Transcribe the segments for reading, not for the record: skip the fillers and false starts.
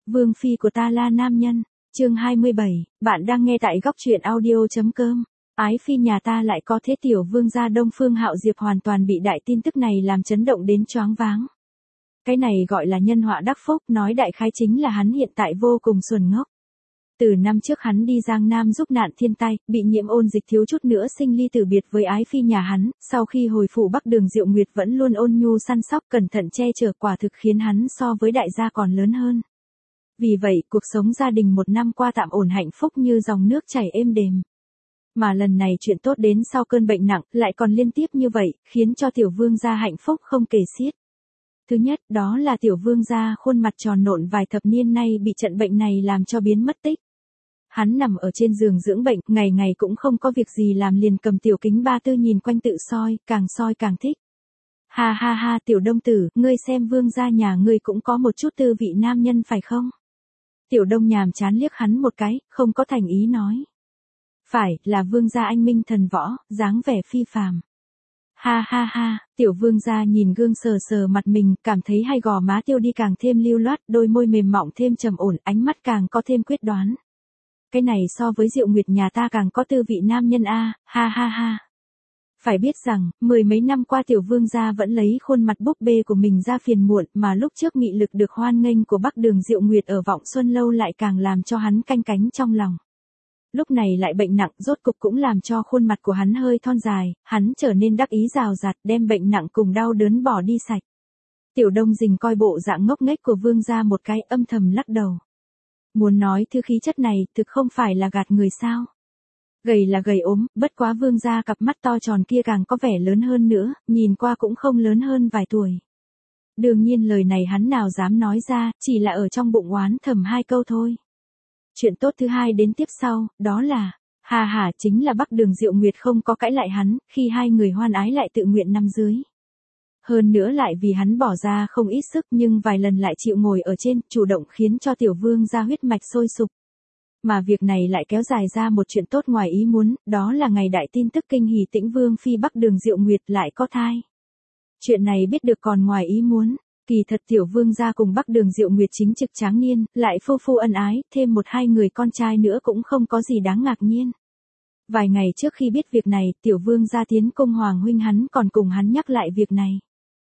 Vương phi của ta là nam nhân. Chương 27, bạn đang nghe tại góc truyện audio.com. Ái phi nhà ta lại có thế tiểu vương gia Đông Phương Hạo Diệp hoàn toàn bị đại tin tức này làm chấn động đến choáng váng. Cái này gọi là nhân họa đắc phúc, nói đại khái chính là hắn hiện tại vô cùng xuẩn ngốc. Từ năm trước hắn đi Giang Nam giúp nạn thiên tai, bị nhiễm ôn dịch thiếu chút nữa sinh ly tử biệt với ái phi nhà hắn, sau khi hồi phủ Bắc Đường Diệu Nguyệt vẫn luôn ôn nhu săn sóc cẩn thận che chở, quả thực khiến hắn so với đại gia còn lớn hơn. Vì vậy, cuộc sống gia đình một năm qua tạm ổn hạnh phúc như dòng nước chảy êm đềm. Mà lần này chuyện tốt đến sau cơn bệnh nặng, lại còn liên tiếp như vậy, khiến cho tiểu vương gia hạnh phúc không kể xiết. Thứ nhất, đó là tiểu vương gia khuôn mặt tròn nộn vài thập niên nay bị trận bệnh này làm cho biến mất tích. Hắn nằm ở trên giường dưỡng bệnh, ngày ngày cũng không có việc gì làm liền cầm tiểu kính 34 nhìn quanh tự soi càng thích. Ha ha ha, tiểu Đông tử, ngươi xem vương gia nhà ngươi cũng có một chút tư vị nam nhân phải không? Tiểu Đông nhàm chán liếc hắn một cái, không có thành ý nói. Phải, là vương gia anh minh thần võ, dáng vẻ phi phàm. Ha ha ha, tiểu vương gia nhìn gương sờ sờ mặt mình, cảm thấy hai gò má tiêu đi càng thêm lưu loát, đôi môi mềm mỏng thêm trầm ổn, ánh mắt càng có thêm quyết đoán. Cái này so với Diệu Nguyệt nhà ta càng có tư vị nam nhân a, ha ha ha. Phải biết rằng, mười mấy năm qua tiểu vương gia vẫn lấy khuôn mặt búp bê của mình ra phiền muộn, mà lúc trước mị lực được hoan nghênh của Bắc Đường Diệu Nguyệt ở Vọng Xuân Lâu lại càng làm cho hắn canh cánh trong lòng. Lúc này lại bệnh nặng, rốt cục cũng làm cho khuôn mặt của hắn hơi thon dài, hắn trở nên đắc ý rào rạt, đem bệnh nặng cùng đau đớn bỏ đi sạch. Tiểu Đông Dình coi bộ dạng ngốc nghếch của vương gia một cái, âm thầm lắc đầu. Muốn nói thứ khí chất này, thực không phải là gạt người sao. Gầy là gầy ốm, bất quá vương gia cặp mắt to tròn kia càng có vẻ lớn hơn nữa, nhìn qua cũng không lớn hơn vài tuổi. Đương nhiên lời này hắn nào dám nói ra, chỉ là ở trong bụng oán thầm hai câu thôi. Chuyện tốt thứ hai đến tiếp sau, đó là, chính là Bắc Đường Diệu Nguyệt không có cãi lại hắn, khi hai người hoan ái lại tự nguyện nằm dưới. Hơn nữa lại vì hắn bỏ ra không ít sức nhưng vài lần lại chịu ngồi ở trên, chủ động khiến cho tiểu vương gia huyết mạch sôi sục. Mà việc này lại kéo dài ra một chuyện tốt ngoài ý muốn, đó là ngày đại tin tức kinh hỉ Tĩnh Vương phi Bắc Đường Diệu Nguyệt lại có thai. Chuyện này biết được còn ngoài ý muốn, kỳ thật tiểu vương gia cùng Bắc Đường Diệu Nguyệt chính trực tráng niên, lại phu ân ái, thêm một hai người con trai nữa cũng không có gì đáng ngạc nhiên. Vài ngày trước khi biết việc này, tiểu vương gia tiến cung hoàng huynh hắn còn cùng hắn nhắc lại việc này.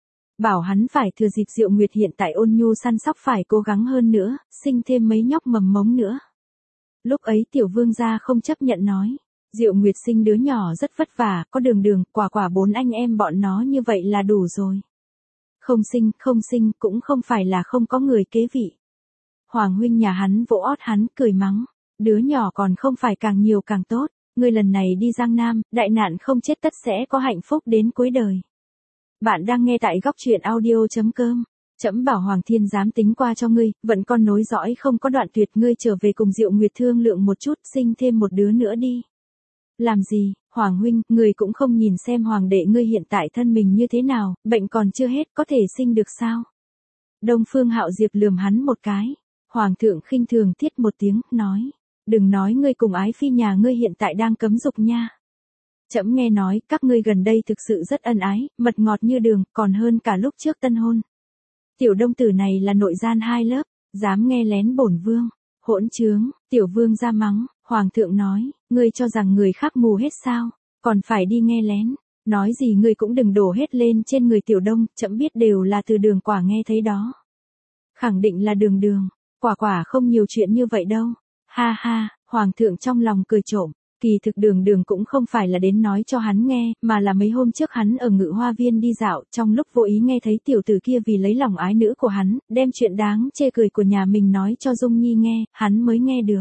Bảo hắn phải thừa dịp Diệu Nguyệt hiện tại ôn nhu săn sóc phải cố gắng hơn nữa, sinh thêm mấy nhóc mầm mống nữa. Lúc ấy tiểu vương gia không chấp nhận nói, Diệu Nguyệt sinh đứa nhỏ rất vất vả, có Đường, quả 4 anh em bọn nó như vậy là đủ rồi. Không sinh, cũng không phải là không có người kế vị. Hoàng huynh nhà hắn vỗ ót hắn, cười mắng, đứa nhỏ còn không phải càng nhiều càng tốt, ngươi lần này đi Giang Nam, đại nạn không chết tất sẽ có hạnh phúc đến cuối đời. Bạn đang nghe tại góc truyện audio.com. Trẫm bảo Hoàng Thiên dám tính qua cho ngươi, vẫn con nối dõi không có đoạn tuyệt, ngươi trở về cùng Diệu Nguyệt thương lượng một chút, sinh thêm một đứa nữa đi. Làm gì, Hoàng huynh, ngươi cũng không nhìn xem hoàng đệ ngươi hiện tại thân mình như thế nào, bệnh còn chưa hết, có thể sinh được sao? Đông Phương Hạo Diệp lườm hắn một cái. Hoàng thượng khinh thường thiết một tiếng, nói, đừng nói ngươi cùng ái phi nhà ngươi hiện tại đang cấm dục nha. Trẫm nghe nói, các ngươi gần đây thực sự rất ân ái, mật ngọt như đường, còn hơn cả lúc trước tân hôn. Tiểu Đông tử này là nội gian hai lớp, dám nghe lén bổn vương, hỗn trướng, tiểu vương ra mắng, hoàng thượng nói, ngươi cho rằng người khác mù hết sao, còn phải đi nghe lén, nói gì ngươi cũng đừng đổ hết lên trên người tiểu Đông, trẫm biết đều là từ Đường quả nghe thấy đó. Khẳng định là Đường, quả không nhiều chuyện như vậy đâu, ha ha, hoàng thượng trong lòng cười trộm. Kỳ thực Đường cũng không phải là đến nói cho hắn nghe, mà là mấy hôm trước hắn ở Ngự Hoa Viên đi dạo, trong lúc vô ý nghe thấy tiểu tử kia vì lấy lòng ái nữ của hắn, đem chuyện đáng chê cười của nhà mình nói cho Dung Nhi nghe, hắn mới nghe được.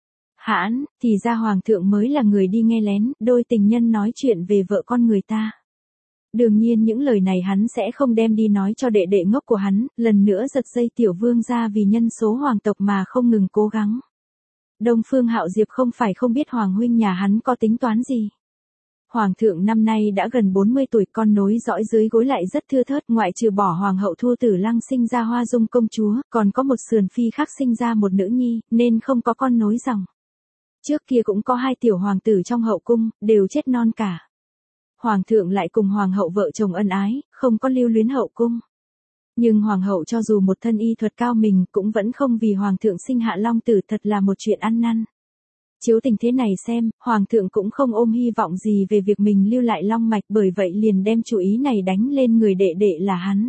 Hãn, thì ra hoàng thượng mới là người đi nghe lén, đôi tình nhân nói chuyện về vợ con người ta. Đương nhiên những lời này hắn sẽ không đem đi nói cho đệ đệ ngốc của hắn, lần nữa giật dây tiểu vương ra vì nhân số hoàng tộc mà không ngừng cố gắng. Đông Phương Hạo Diệp không phải không biết hoàng huynh nhà hắn có tính toán gì. Hoàng thượng năm nay đã gần 40 tuổi, con nối dõi dưới gối lại rất thưa thớt, ngoại trừ bỏ hoàng hậu Thu Tử Lăng sinh ra Hoa Dung công chúa, còn có một sườn phi khác sinh ra một nữ nhi, nên không có con nối dòng. Trước kia cũng có 2 tiểu hoàng tử trong hậu cung, đều chết non cả. Hoàng thượng lại cùng hoàng hậu vợ chồng ân ái, không có lưu luyến hậu cung. Nhưng hoàng hậu cho dù một thân y thuật cao mình cũng vẫn không vì hoàng thượng sinh hạ long tử, thật là một chuyện ăn năn. Chiếu tình thế này xem, hoàng thượng cũng không ôm hy vọng gì về việc mình lưu lại long mạch, bởi vậy liền đem chủ ý này đánh lên người đệ đệ là hắn.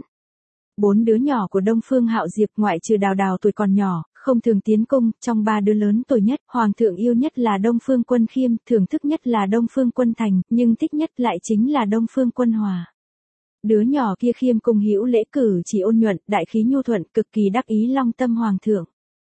4 đứa nhỏ của Đông Phương Hạo Diệp ngoại trừ Đào Đào tuổi còn nhỏ, không thường tiến cung, trong 3 đứa lớn tuổi nhất, hoàng thượng yêu nhất là Đông Phương Quân Khiêm, thưởng thức nhất là Đông Phương Quân Thành, nhưng thích nhất lại chính là Đông Phương Quân Hòa. Đứa nhỏ kia Khiêm cùng hữu lễ cử chỉ ôn nhuận, đại khí nhu thuận, cực kỳ đắc ý long tâm hoàng thượng.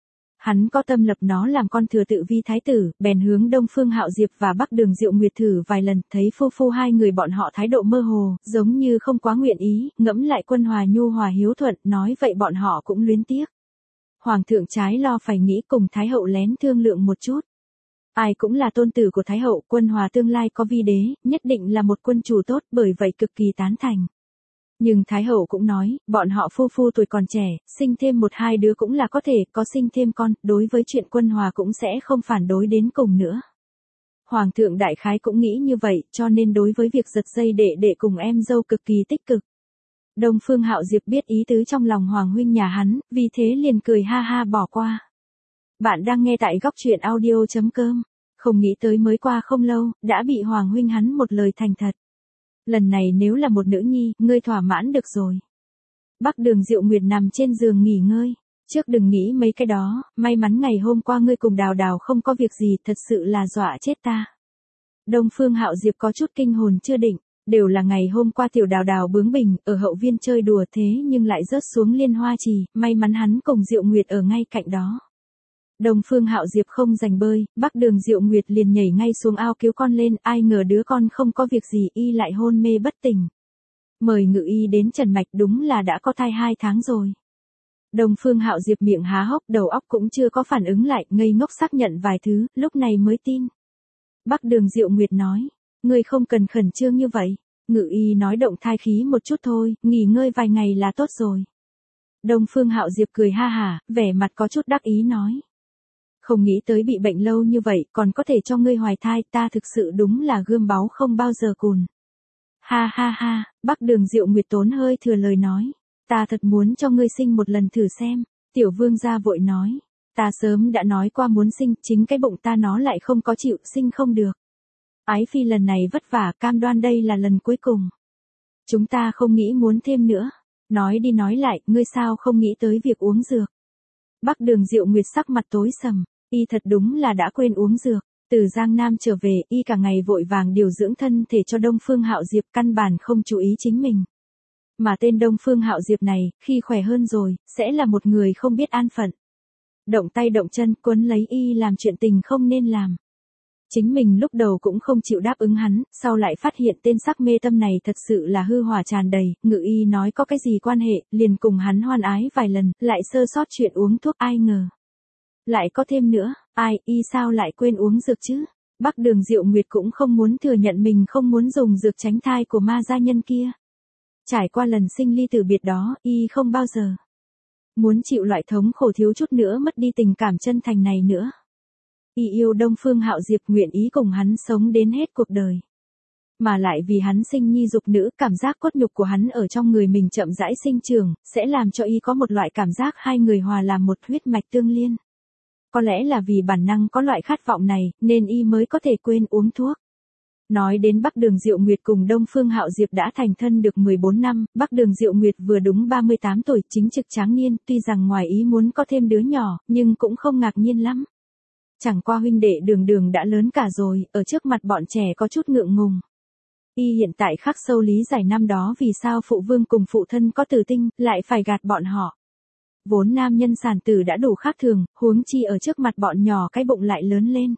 Hắn có tâm lập nó làm con thừa tự vi thái tử, bèn hướng Đông Phương Hạo Diệp và Bắc Đường Diệu Nguyệt thử vài lần, thấy phu phu hai người bọn họ thái độ mơ hồ, giống như không quá nguyện ý, ngẫm lại Quân Hòa nhu hòa hiếu thuận, nói vậy bọn họ cũng luyến tiếc. Hoàng thượng trái lo phải nghĩ cùng Thái hậu lén thương lượng một chút. Ai cũng là tôn tử của Thái hậu, Quân Hòa tương lai có vi đế, nhất định là một quân chủ tốt, bởi vậy cực kỳ tán thành. Nhưng Thái hậu cũng nói, bọn họ phu phu tuổi còn trẻ, sinh thêm 1-2 đứa cũng là có thể, có sinh thêm con, đối với chuyện Quân Hòa cũng sẽ không phản đối đến cùng nữa. Hoàng thượng đại khái cũng nghĩ như vậy, cho nên đối với việc giật dây đệ đệ cùng em dâu cực kỳ tích cực. Đông Phương Hạo Diệp biết ý tứ trong lòng Hoàng huynh nhà hắn, vì thế liền cười ha ha bỏ qua. Bạn đang nghe tại góc truyện audio.com. Không nghĩ tới mới qua không lâu, đã bị Hoàng huynh hắn một lời thành thật. Lần này nếu là một nữ nhi, ngươi thỏa mãn được rồi. Bắc Đường Diệu Nguyệt nằm trên giường nghỉ ngơi. Trước đừng nghĩ mấy cái đó, may mắn ngày hôm qua ngươi cùng Đào Đào không có việc gì, thật sự là dọa chết ta. Đông Phương Hạo Diệp có chút kinh hồn chưa định, đều là ngày hôm qua tiểu Đào Đào bướng bỉnh, ở hậu viên chơi đùa thế nhưng lại rớt xuống Liên Hoa Trì, may mắn hắn cùng Diệu Nguyệt ở ngay cạnh đó. Đông Phương Hạo Diệp không rành bơi, Bắc Đường Diệu Nguyệt liền nhảy ngay xuống ao cứu con lên, ai ngờ đứa con không có việc gì y lại hôn mê bất tỉnh. Mời ngự y đến trần mạch, đúng là đã có thai 2 tháng rồi. Đông Phương Hạo Diệp miệng há hốc, đầu óc cũng chưa có phản ứng lại, ngây ngốc xác nhận vài thứ, lúc này mới tin. Bắc Đường Diệu Nguyệt nói, ngươi không cần khẩn trương như vậy, ngự y nói động thai khí một chút thôi, nghỉ ngơi vài ngày là tốt rồi. Đông Phương Hạo Diệp cười ha hả, vẻ mặt có chút đắc ý nói. Không nghĩ tới bị bệnh lâu như vậy, còn có thể cho ngươi hoài thai, ta thực sự đúng là gươm báu không bao giờ cùn. Ha ha ha, Bắc Đường Diệu Nguyệt tốn hơi thừa lời nói. Ta thật muốn cho ngươi sinh một lần thử xem. Tiểu vương gia vội nói. Ta sớm đã nói qua muốn sinh, chính cái bụng ta nó lại không có chịu, sinh không được. Ái phi lần này vất vả, cam đoan đây là lần cuối cùng. Chúng ta không nghĩ muốn thêm nữa. Nói đi nói lại, ngươi sao không nghĩ tới việc uống dược. Bắc Đường Diệu Nguyệt sắc mặt tối sầm, y thật đúng là đã quên uống dược. Từ Giang Nam trở về, y cả ngày vội vàng điều dưỡng thân thể cho Đông Phương Hạo Diệp, căn bản không chú ý chính mình. Mà tên Đông Phương Hạo Diệp này, khi khỏe hơn rồi, sẽ là một người không biết an phận. Động tay động chân, quấn lấy y làm chuyện tình không nên làm. Chính mình lúc đầu cũng không chịu đáp ứng hắn, sau lại phát hiện tên sắc mê tâm này thật sự là hư hỏa tràn đầy, ngự y nói có cái gì quan hệ, liền cùng hắn hoan ái vài lần, lại sơ sót chuyện uống thuốc, ai ngờ. Lại có thêm nữa, ai, y sao lại quên uống dược chứ? Bắc Đường Diệu Nguyệt cũng không muốn thừa nhận mình không muốn dùng dược tránh thai của ma gia nhân kia. Trải qua lần sinh ly tử biệt đó, y không bao giờ muốn chịu loại thống khổ thiếu chút nữa mất đi tình cảm chân thành này nữa. Y yêu Đông Phương Hạo Diệp, nguyện ý cùng hắn sống đến hết cuộc đời. Mà lại vì hắn sinh nhi dục nữ, cảm giác cốt nhục của hắn ở trong người mình chậm rãi sinh trưởng, sẽ làm cho y có một loại cảm giác hai người hòa làm một, huyết mạch tương liên. Có lẽ là vì bản năng có loại khát vọng này, nên y mới có thể quên uống thuốc. Nói đến Bắc Đường Diệu Nguyệt cùng Đông Phương Hạo Diệp đã thành thân được 14 năm, Bắc Đường Diệu Nguyệt vừa đúng 38 tuổi, chính trực tráng niên, tuy rằng ngoài ý muốn có thêm đứa nhỏ, nhưng cũng không ngạc nhiên lắm. Chẳng qua huynh đệ Đường Đường đã lớn cả rồi, ở trước mặt bọn trẻ có chút ngượng ngùng. Y hiện tại khắc sâu lý giải năm đó vì sao phụ vương cùng phụ thân có tử tinh, lại phải gạt bọn họ. Vốn nam nhân sản tử đã đủ khác thường, huống chi ở trước mặt bọn nhỏ cái bụng lại lớn lên.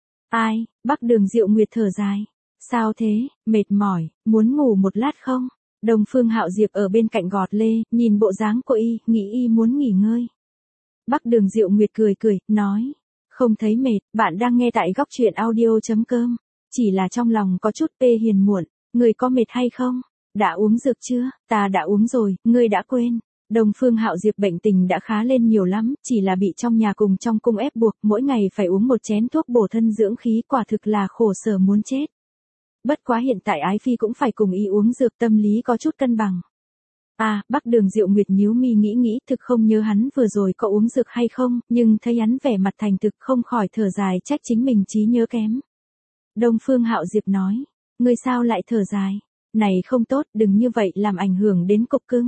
Ai, Bắc Đường Diệu Nguyệt thở dài. Sao thế, mệt mỏi, muốn ngủ một lát không? Đông Phương Hạo Diệp ở bên cạnh gọt lê, nhìn bộ dáng của y, nghĩ y muốn nghỉ ngơi. Bắc Đường Diệu Nguyệt cười cười, nói. Không thấy mệt, bạn đang nghe tại góc truyện audio.com. Chỉ là trong lòng có chút hiền muộn, người có mệt hay không? Đã uống dược chưa? Ta đã uống rồi, ngươi đã quên. Đông Phương Hạo Diệp bệnh tình đã khá lên nhiều lắm, chỉ là bị trong nhà cùng trong cung ép buộc, mỗi ngày phải uống một chén thuốc bổ thân dưỡng khí, quả thực là khổ sở muốn chết. Bất quá hiện tại Ái Phi cũng phải cùng y uống dược, tâm lý có chút cân bằng. À, Bắc Đường Diệu Nguyệt nhíu mi nghĩ thực không nhớ hắn vừa rồi có uống dược hay không, nhưng thấy hắn vẻ mặt thành thực không khỏi thở dài trách chính mình trí nhớ kém. Đông Phương Hạo Diệp nói, ngươi sao lại thở dài? Này không tốt, đừng như vậy làm ảnh hưởng đến cục cưng.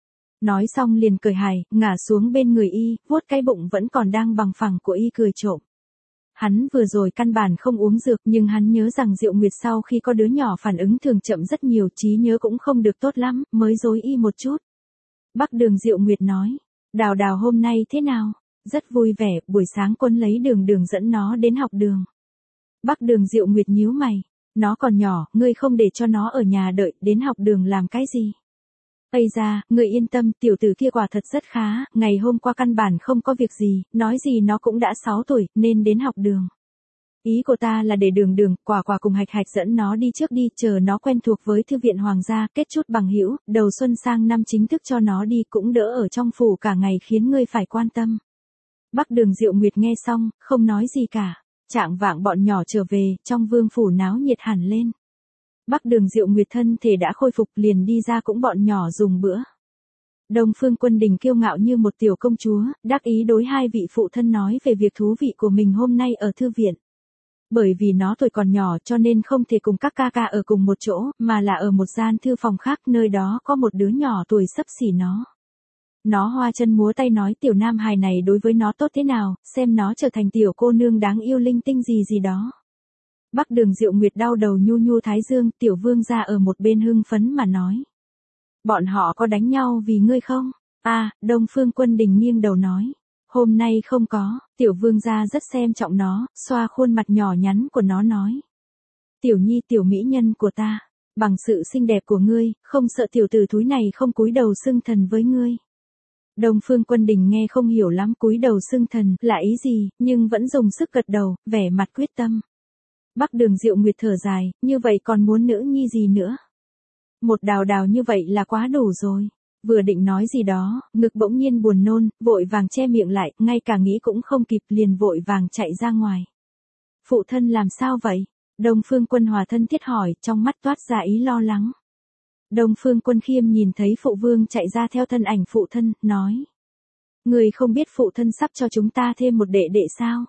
Nói xong liền cười hài, ngả xuống bên người y, vuốt cái bụng vẫn còn đang bằng phẳng của y cười trộm. Hắn vừa rồi căn bản không uống dược nhưng hắn nhớ rằng Diệu Nguyệt sau khi có đứa nhỏ phản ứng thường chậm rất nhiều, trí nhớ cũng không được tốt lắm, mới dối y một chút. Bắc Đường Diệu Nguyệt nói, Đào Đào hôm nay thế nào? Rất vui vẻ, buổi sáng Quân lấy Đường Đường dẫn nó đến học đường. Bắc Đường Diệu Nguyệt nhíu mày, nó còn nhỏ, ngươi không để cho nó ở nhà đợi, đến học đường làm cái gì? Ây ra, ngươi yên tâm, tiểu tử kia quả thật rất khá, ngày hôm qua căn bản không có việc gì, nói gì nó cũng đã 6 tuổi, nên đến học đường. Ý của ta là để Đường Đường, Quả Quả cùng Hạch Hạch dẫn nó đi trước đi, chờ nó quen thuộc với thư viện hoàng gia, kết chút bằng hữu, đầu xuân sang năm chính thức cho nó đi cũng đỡ ở trong phủ cả ngày khiến ngươi phải quan tâm. Bắc Đường Diệu Nguyệt nghe xong, không nói gì cả. Trạng vạng bọn nhỏ trở về, trong vương phủ náo nhiệt hẳn lên. Bắc Đường Diệu Nguyệt thân thể đã khôi phục liền đi ra cũng bọn nhỏ dùng bữa. Đông Phương Quân Đình kiêu ngạo như một tiểu công chúa, đắc ý đối hai vị phụ thân nói về việc thú vị của mình hôm nay ở thư viện. Bởi vì nó tuổi còn nhỏ cho nên không thể cùng các ca ca ở cùng một chỗ, mà là ở một gian thư phòng khác, nơi đó có một đứa nhỏ tuổi xấp xỉ nó. Nó hoa chân múa tay nói tiểu nam hài này đối với nó tốt thế nào, xem nó trở thành tiểu cô nương đáng yêu linh tinh gì gì đó. Bắc Đường Diệu Nguyệt đau đầu nhu nhu thái dương, tiểu vương gia ở một bên hưng phấn mà nói. Bọn họ có đánh nhau vì ngươi không? À, Đông Phương Quân Đình nghiêng đầu nói. Hôm nay không có, tiểu vương gia rất xem trọng nó, xoa khuôn mặt nhỏ nhắn của nó nói. Tiểu nhi tiểu mỹ nhân của ta, bằng sự xinh đẹp của ngươi, không sợ tiểu tử thúi này không cúi đầu xưng thần với ngươi. Đông Phương Quân Đình nghe không hiểu lắm cúi đầu xưng thần là ý gì, nhưng vẫn dùng sức gật đầu, vẻ mặt quyết tâm. Bắc Đường Diệu Nguyệt thở dài, như vậy còn muốn nữ nhi gì nữa? Một Đào Đào như vậy là quá đủ rồi. Vừa định nói gì đó, ngực bỗng nhiên buồn nôn, vội vàng che miệng lại, ngay cả nghĩ cũng không kịp liền vội vàng chạy ra ngoài. Phụ thân làm sao vậy? Đông Phương Quân Hòa thân thiết hỏi, trong mắt toát ra ý lo lắng. Đông Phương Quân Khiêm nhìn thấy phụ vương chạy ra theo thân ảnh phụ thân, nói. Người không biết phụ thân sắp cho chúng ta thêm một đệ đệ sao?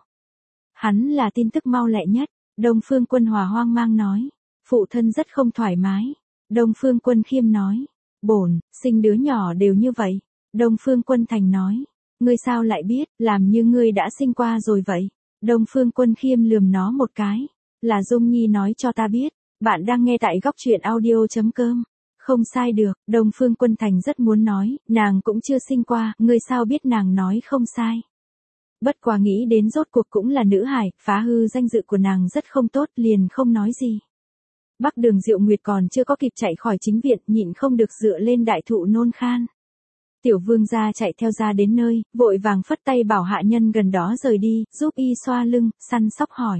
Hắn là tin tức mau lẹ nhất. Đông Phương Quân Hòa hoang mang nói. Phụ thân rất không thoải mái. Đông Phương Quân Khiêm nói. Bổn, sinh đứa nhỏ đều như vậy. Đông Phương Quân Thành nói. Ngươi sao lại biết, làm như ngươi đã sinh qua rồi vậy. Đông Phương Quân Khiêm lườm nó một cái. Là Dung Nhi nói cho ta biết. Bạn đang nghe tại góc truyện audio.com. Không sai được, Đông Phương Quân Thành rất muốn nói, nàng cũng chưa sinh qua, ngươi sao biết nàng nói không sai. Bất quá nghĩ đến rốt cuộc cũng là nữ hải, phá hư danh dự của nàng rất không tốt, liền không nói gì. Bắc Đường Diệu Nguyệt còn chưa có kịp chạy khỏi chính viện, nhịn không được dựa lên đại thụ nôn khan. Tiểu vương gia chạy theo ra đến nơi, vội vàng phất tay bảo hạ nhân gần đó rời đi, giúp y xoa lưng, săn sóc hỏi.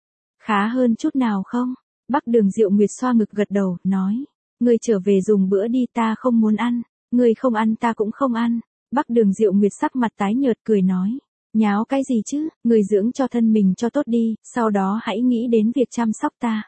Khá hơn chút nào không? Bắc Đường Diệu Nguyệt xoa ngực gật đầu, nói. Ngươi trở về dùng bữa đi, ta không muốn ăn. Ngươi không ăn ta cũng không ăn. Bắc Đường Diệu Nguyệt sắc mặt tái nhợt cười nói. Nháo cái gì chứ, ngươi dưỡng cho thân mình cho tốt đi, sau đó hãy nghĩ đến việc chăm sóc ta.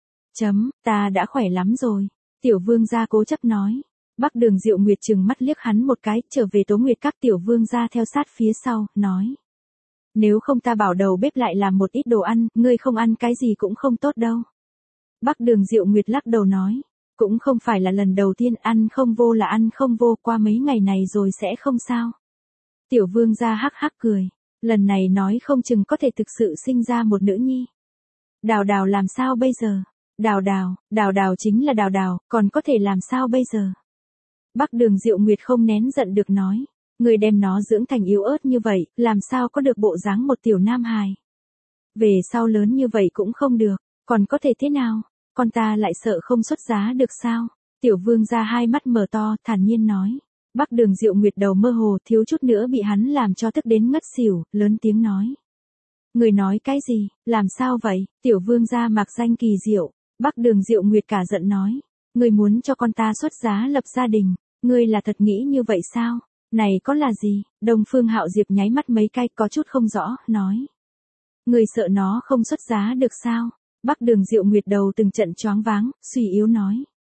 Ta đã khỏe lắm rồi. Tiểu vương gia cố chấp nói. Bắc Đường Diệu Nguyệt trừng mắt liếc hắn một cái, trở về Tố Nguyệt các tiểu vương gia theo sát phía sau, nói. Nếu không ta bảo đầu bếp lại làm một ít đồ ăn, ngươi không ăn cái gì cũng không tốt đâu. Bắc Đường Diệu Nguyệt lắc đầu nói. Cũng không phải là lần đầu tiên, ăn không vô là ăn không vô, qua mấy ngày này rồi sẽ không sao. Tiểu vương gia hắc hắc cười. Lần này nói không chừng có thể thực sự sinh ra một nữ nhi. Đào Đào làm sao bây giờ? Đào Đào chính là Đào Đào, còn có thể làm sao bây giờ? Bắc Đường Diệu Nguyệt không nén giận được nói. Người đem nó dưỡng thành yếu ớt như vậy, làm sao có được bộ dáng một tiểu nam hài. Về sau lớn như vậy cũng không được, còn có thể thế nào? Con ta lại sợ không xuất giá được sao? Tiểu vương gia hai mắt mở to, thản nhiên nói. Bắc Đường Diệu Nguyệt đầu mơ hồ, thiếu chút nữa bị hắn làm cho tức đến ngất xỉu, lớn tiếng nói. Người nói cái gì, làm sao vậy? Tiểu vương gia mặc danh kỳ diệu. Bắc Đường Diệu Nguyệt cả giận nói. Người muốn cho con ta xuất giá lập gia đình, ngươi là thật nghĩ như vậy sao? Này có là gì? Đông Phương Hạo Diệp nháy mắt mấy cái có chút không rõ, nói. Người sợ nó không xuất giá được sao? Bắc Đường Diệu Nguyệt đầu từng trận choáng váng, suy yếu nói.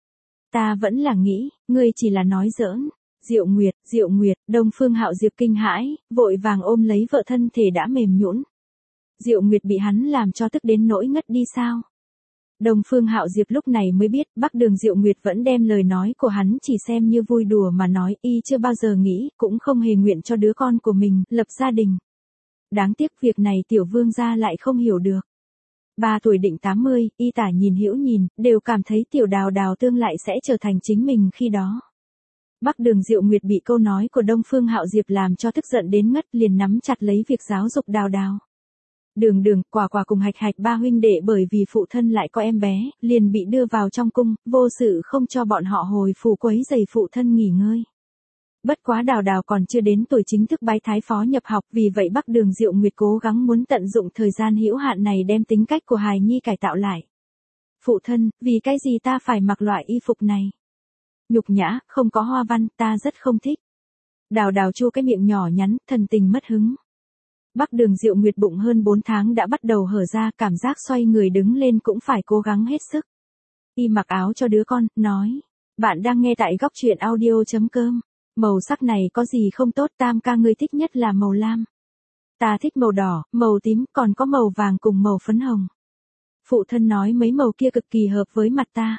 Ta vẫn là nghĩ, ngươi chỉ là nói giỡn. Diệu Nguyệt, Đông Phương Hạo Diệp kinh hãi, vội vàng ôm lấy vợ thân thể đã mềm nhũn. Diệu Nguyệt bị hắn làm cho tức đến nỗi ngất đi sao? Đông Phương Hạo Diệp lúc này mới biết, Bắc Đường Diệu Nguyệt vẫn đem lời nói của hắn chỉ xem như vui đùa mà nói, y chưa bao giờ nghĩ, cũng không hề nguyện cho đứa con của mình lập gia đình. Đáng tiếc việc này tiểu vương gia lại không hiểu được. 3 tuổi định 80, y tả nhìn hữu nhìn, đều cảm thấy tiểu đào đào tương lại sẽ trở thành chính mình khi đó. Bắc Đường Diệu Nguyệt bị câu nói của Đông Phương Hạo Diệp làm cho tức giận đến ngất, liền nắm chặt lấy việc giáo dục đào đào. Đường Quả cùng Hạch Hạch ba huynh đệ bởi vì phụ thân lại có em bé, liền bị đưa vào trong cung, vô sự không cho bọn họ hồi phủ quấy rầy phụ thân nghỉ ngơi. Bất quá đào đào còn chưa đến tuổi chính thức bái thái phó nhập học, vì vậy Bắc Đường Diệu Nguyệt cố gắng muốn tận dụng thời gian hữu hạn này đem tính cách của hài nhi cải tạo lại. Phụ thân, vì cái gì ta phải mặc loại y phục này? Nhục nhã, không có hoa văn, ta rất không thích. Đào đào chu cái miệng nhỏ nhắn, thần tình mất hứng. Bắc Đường Diệu Nguyệt bụng hơn 4 tháng đã bắt đầu hở ra, cảm giác xoay người đứng lên cũng phải cố gắng hết sức. Y mặc áo cho đứa con, nói. Bạn đang nghe tại góc truyện audio.com. Màu sắc này có gì không tốt, tam ca ngươi thích nhất là màu lam. Ta thích màu đỏ, màu tím, còn có màu vàng cùng màu phấn hồng. Phụ thân nói mấy màu kia cực kỳ hợp với mặt ta.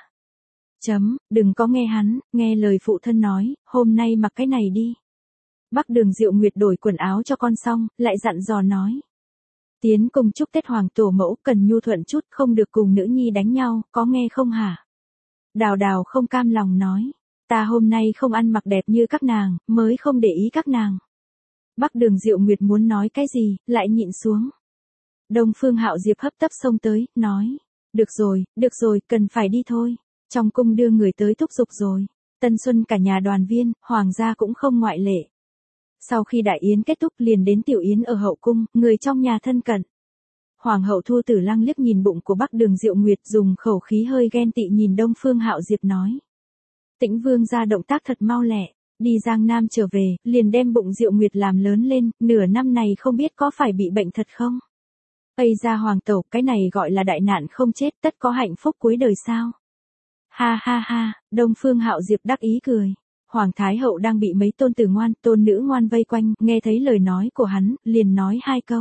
Đừng có nghe hắn, nghe lời phụ thân nói, hôm nay mặc cái này đi. Bắc Đường Diệu Nguyệt đổi quần áo cho con xong, lại dặn dò nói. Tiến cùng chúc Tết Hoàng tổ mẫu cần nhu thuận chút, không được cùng nữ nhi đánh nhau, có nghe không hả? Đào đào không cam lòng nói. Ta hôm nay không ăn mặc đẹp như các nàng, mới không để ý các nàng. Bắc Đường Diệu Nguyệt muốn nói cái gì, lại nhịn xuống. Đông Phương Hạo Diệp hấp tấp xông tới, nói. Được rồi, cần phải đi thôi. Trong cung đưa người tới thúc giục rồi. Tân xuân cả nhà đoàn viên, hoàng gia cũng không ngoại lệ. Sau khi đại yến kết thúc liền đến tiểu yến ở hậu cung, người trong nhà thân cận. Hoàng hậu Thu Tử Lăng liếc nhìn bụng của Bắc Đường Diệu Nguyệt, dùng khẩu khí hơi ghen tị nhìn Đông Phương Hạo Diệp nói. Tĩnh vương ra động tác thật mau lẹ, đi Giang Nam trở về, liền đem bụng Diệu Nguyệt làm lớn lên, nửa năm này không biết có phải bị bệnh thật không? Ây ra hoàng tẩu, cái này gọi là đại nạn không chết, tất có hạnh phúc cuối đời sao? Ha ha ha, Đông Phương Hạo Diệp đắc ý cười. Hoàng Thái Hậu đang bị mấy tôn tử ngoan, tôn nữ ngoan vây quanh, nghe thấy lời nói của hắn, liền nói 2 câu.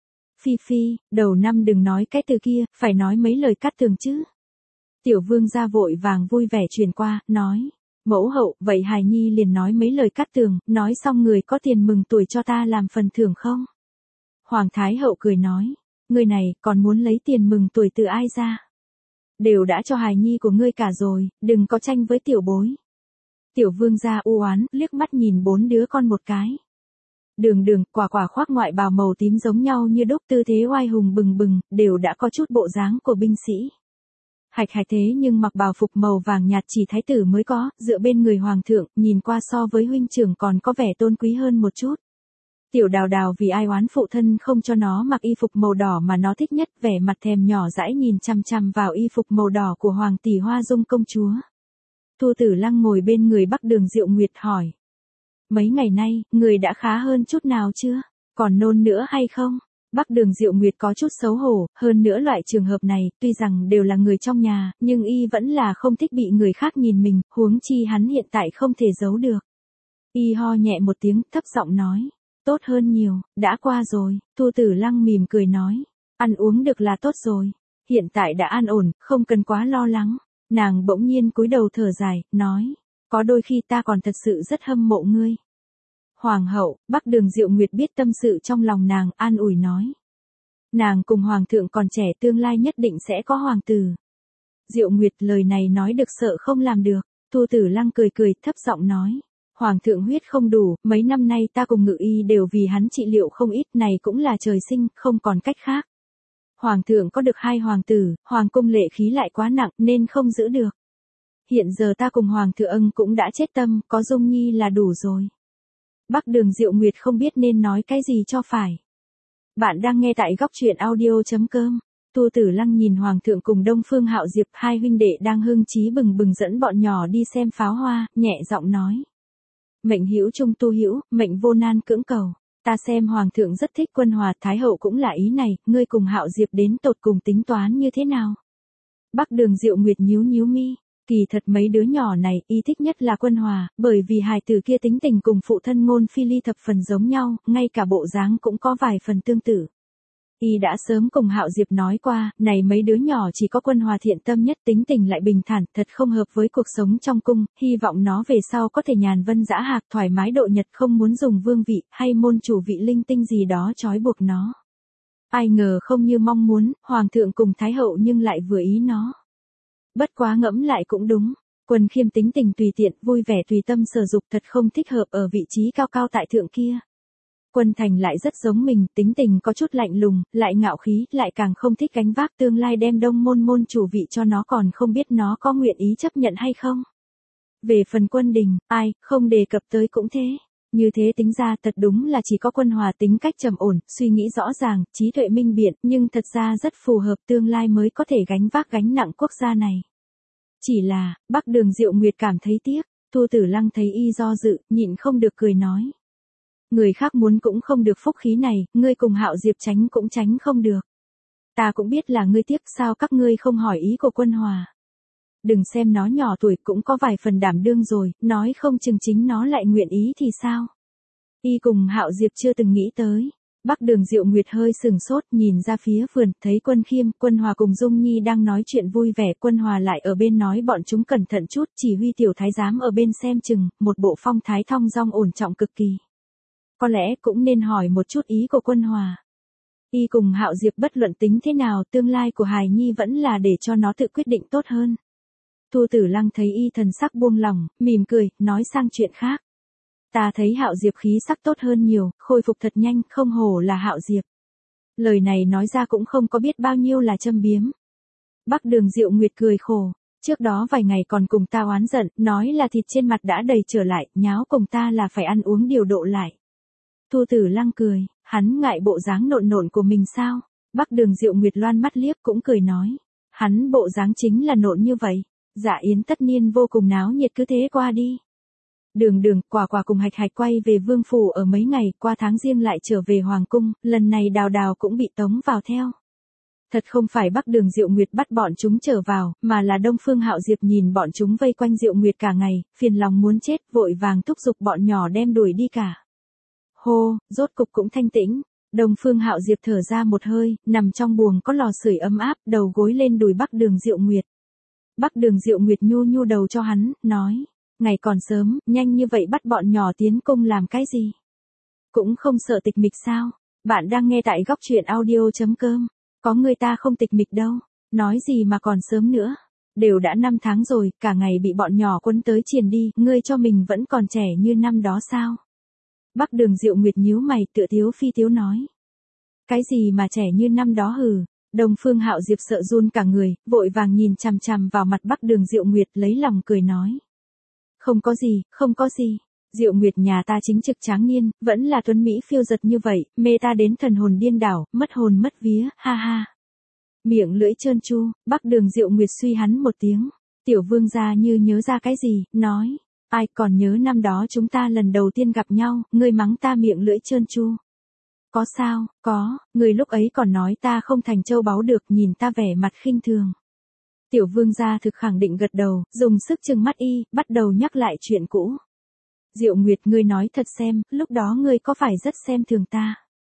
Phi, đầu năm đừng nói cái từ kia, phải nói mấy lời cắt tường chứ. Tiểu vương gia vội vàng vui vẻ truyền qua, nói. Mẫu hậu, vậy hài nhi liền nói mấy lời cắt tường, nói xong người có tiền mừng tuổi cho ta làm phần thưởng không? Hoàng Thái Hậu cười nói. Người này, còn muốn lấy tiền mừng tuổi từ ai ra? Đều đã cho hài nhi của ngươi cả rồi, đừng có tranh với tiểu bối. Tiểu vương gia u oán, liếc mắt nhìn 4 đứa con một cái. Đường, quả khoác ngoại bào màu tím giống nhau như đúc, tư thế oai hùng bừng bừng, đều đã có chút bộ dáng của binh sĩ. Hạch thế nhưng mặc bào phục màu vàng nhạt chỉ thái tử mới có, dựa bên người hoàng thượng, nhìn qua so với huynh trưởng còn có vẻ tôn quý hơn một chút. Tiểu đào đào vì ai oán phụ thân không cho nó mặc y phục màu đỏ mà nó thích nhất, vẻ mặt thèm nhỏ dãi nhìn chằm chằm vào y phục màu đỏ của hoàng tỷ Hoa Dung công chúa. Thu Tử Lăng ngồi bên người Bắc Đường Diệu Nguyệt hỏi. Mấy ngày nay, người đã khá hơn chút nào chưa? Còn nôn nữa hay không? Bắc Đường Diệu Nguyệt có chút xấu hổ, hơn nữa loại trường hợp này, tuy rằng đều là người trong nhà, nhưng y vẫn là không thích bị người khác nhìn mình, huống chi hắn hiện tại không thể giấu được. Y ho nhẹ một tiếng, thấp giọng nói. Tốt hơn nhiều, đã qua rồi. Thu Tử Lăng mỉm cười nói. Ăn uống được là tốt rồi. Hiện tại đã an ổn, không cần quá lo lắng. Nàng bỗng nhiên cúi đầu thở dài, nói. Có đôi khi ta còn thật sự rất hâm mộ ngươi. Hoàng hậu, Bắc Đường Diệu Nguyệt biết tâm sự trong lòng nàng, an ủi nói. Nàng cùng hoàng thượng còn trẻ, tương lai nhất định sẽ có hoàng tử. Diệu Nguyệt, lời này nói được sợ không làm được. Thu Tử Lăng cười, thấp giọng nói. Hoàng thượng huyết không đủ, mấy năm nay ta cùng Ngự Y đều vì hắn trị liệu không ít, này cũng là trời sinh, không còn cách khác. Hoàng thượng có được 2 hoàng tử, hoàng cung lệ khí lại quá nặng nên không giữ được. Hiện giờ ta cùng hoàng thượng cũng đã chết tâm, có Dung Nhi là đủ rồi. Bắc Đường Diệu Nguyệt không biết nên nói cái gì cho phải. Bạn đang nghe tại góc truyện audio.com. Thu Tử Lăng nhìn hoàng thượng cùng Đông Phương Hạo Diệp, 2 huynh đệ đang hưng chí bừng bừng dẫn bọn nhỏ đi xem pháo hoa, nhẹ giọng nói. Mệnh hữu trung tu hữu, mệnh vô nan cưỡng cầu. Ta xem hoàng thượng rất thích Quân Hòa, Thái hậu cũng là ý này, ngươi cùng Hạo Diệp đến tột cùng tính toán như thế nào? Bắc Đường Diệu Nguyệt nhíu mi. Kỳ thật mấy đứa nhỏ này, y thích nhất là Quân Hòa, bởi vì hài tử kia tính tình cùng phụ thân Ngôn Phi Ly thập phần giống nhau, ngay cả bộ dáng cũng có vài phần tương tự. Y đã sớm cùng Hạo Diệp nói qua, này mấy đứa nhỏ chỉ có Quân Hòa thiện tâm nhất, tính tình lại bình thản, thật không hợp với cuộc sống trong cung, hy vọng nó về sau có thể nhàn vân dã hạc, thoải mái độ nhật, không muốn dùng vương vị, hay môn chủ vị linh tinh gì đó trói buộc nó. Ai ngờ không như mong muốn, Hoàng thượng cùng Thái hậu nhưng lại vừa ý nó. Bất quá ngẫm lại cũng đúng, Quân Khiêm tính tình tùy tiện, vui vẻ tùy tâm sở dục, thật không thích hợp ở vị trí cao cao tại thượng kia. Quân Thành lại rất giống mình, tính tình có chút lạnh lùng, lại ngạo khí, lại càng không thích gánh vác tương lai đem Đông môn môn chủ vị cho nó, còn không biết nó có nguyện ý chấp nhận hay không. Về phần Quân Đình, ai, không đề cập tới cũng thế. Như thế tính ra thật đúng là chỉ có Quân Hòa tính cách trầm ổn, suy nghĩ rõ ràng, trí tuệ minh biện, nhưng thật ra rất phù hợp tương lai mới có thể gánh vác gánh nặng quốc gia này. Chỉ là, Bắc Đường Diệu Nguyệt cảm thấy tiếc, Thu Tử Lăng thấy y do dự, nhịn không được cười nói. Người khác muốn cũng không được phúc khí này, ngươi cùng Hạo Diệp tránh cũng tránh không được. Ta cũng biết là ngươi tiếc, sao các ngươi không hỏi ý của Quân Hòa. Đừng xem nó nhỏ tuổi cũng có vài phần đảm đương rồi, nói không chừng chính nó lại nguyện ý thì sao. Y cùng Hạo Diệp chưa từng nghĩ tới. Bắc Đường Diệu Nguyệt hơi sừng sốt, nhìn ra phía vườn, thấy Quân Khiêm, Quân Hòa cùng Dung Nhi đang nói chuyện vui vẻ, Quân Hòa lại ở bên nói bọn chúng cẩn thận chút, chỉ huy tiểu thái giám ở bên xem chừng, một bộ phong thái thong dong ổn trọng cực kỳ. Có lẽ cũng nên hỏi một chút ý của Quân Hòa. Y cùng Hạo Diệp bất luận tính thế nào, tương lai của hài nhi vẫn là để cho nó tự quyết định tốt hơn. Thu Tử Lăng thấy y thần sắc buông lỏng, mỉm cười, nói sang chuyện khác. Ta thấy Hạo Diệp khí sắc tốt hơn nhiều, khôi phục thật nhanh, không hổ là Hạo Diệp. Lời này nói ra cũng không có biết bao nhiêu là châm biếm. Bắc Đường Diệu Nguyệt cười khổ, trước đó vài ngày còn cùng ta oán giận, nói là thịt trên mặt đã đầy trở lại, nháo cùng ta là phải ăn uống điều độ lại. Thu Tử Lăng cười, hắn ngại bộ dáng nộn nộn của mình sao? Bắc Đường Diệu Nguyệt loan mắt liếc cũng cười nói, hắn bộ dáng chính là nộn như vậy. Dạ yến tất niên vô cùng náo nhiệt, cứ thế qua đi. Đường Đường, Quả Quả cùng Hạch Hạch quay về vương phủ ở mấy ngày, qua tháng riêng lại trở về hoàng cung, lần này Đào Đào cũng bị tống vào theo. Thật không phải Bắc Đường Diệu Nguyệt bắt bọn chúng trở vào, mà là Đông Phương Hạo Diệp nhìn bọn chúng vây quanh Diệu Nguyệt cả ngày, phiền lòng muốn chết, vội vàng thúc giục bọn nhỏ đem đuổi đi cả. Hô, rốt cục cũng thanh tĩnh. Đông Phương Hạo Diệp thở ra một hơi, nằm trong buồng có lò sưởi ấm áp, đầu gối lên đùi Bắc Đường Diệu Nguyệt. Bắc Đường Diệu Nguyệt nhu nhu đầu cho hắn, nói, ngày còn sớm, nhanh như vậy bắt bọn nhỏ tiến cung làm cái gì? Cũng không sợ tịch mịch sao? Bạn đang nghe tại góc truyện audio.com. Có người ta không tịch mịch đâu, nói gì mà còn sớm nữa. Đều đã 5 tháng rồi, cả ngày bị bọn nhỏ quấn tới triền đi, ngươi cho mình vẫn còn trẻ như năm đó sao? Bắc Đường Diệu Nguyệt nhíu mày, tựa thiếu phi thiếu nói. Cái gì mà trẻ như năm đó hừ? Đông Phương Hạo Diệp sợ run cả người, vội vàng nhìn chằm chằm vào mặt Bắc Đường Diệu Nguyệt, lấy lòng cười nói. Không có gì, không có gì. Diệu Nguyệt nhà ta chính trực tráng niên, vẫn là tuấn Mỹ phiêu giật như vậy, mê ta đến thần hồn điên đảo, mất hồn mất vía, ha ha. Miệng lưỡi trơn tru, Bắc Đường Diệu Nguyệt suy hắn một tiếng. Tiểu vương gia như nhớ ra cái gì, nói. Ai còn nhớ năm đó chúng ta lần đầu tiên gặp nhau, ngươi mắng ta miệng lưỡi trơn tru. Có sao, có, người lúc ấy còn nói ta không thành châu báu được, nhìn ta vẻ mặt khinh thường. Tiểu vương gia thực khẳng định gật đầu, dùng sức trừng mắt y, bắt đầu nhắc lại chuyện cũ. Diệu Nguyệt, ngươi nói thật xem, lúc đó ngươi có phải rất xem thường ta?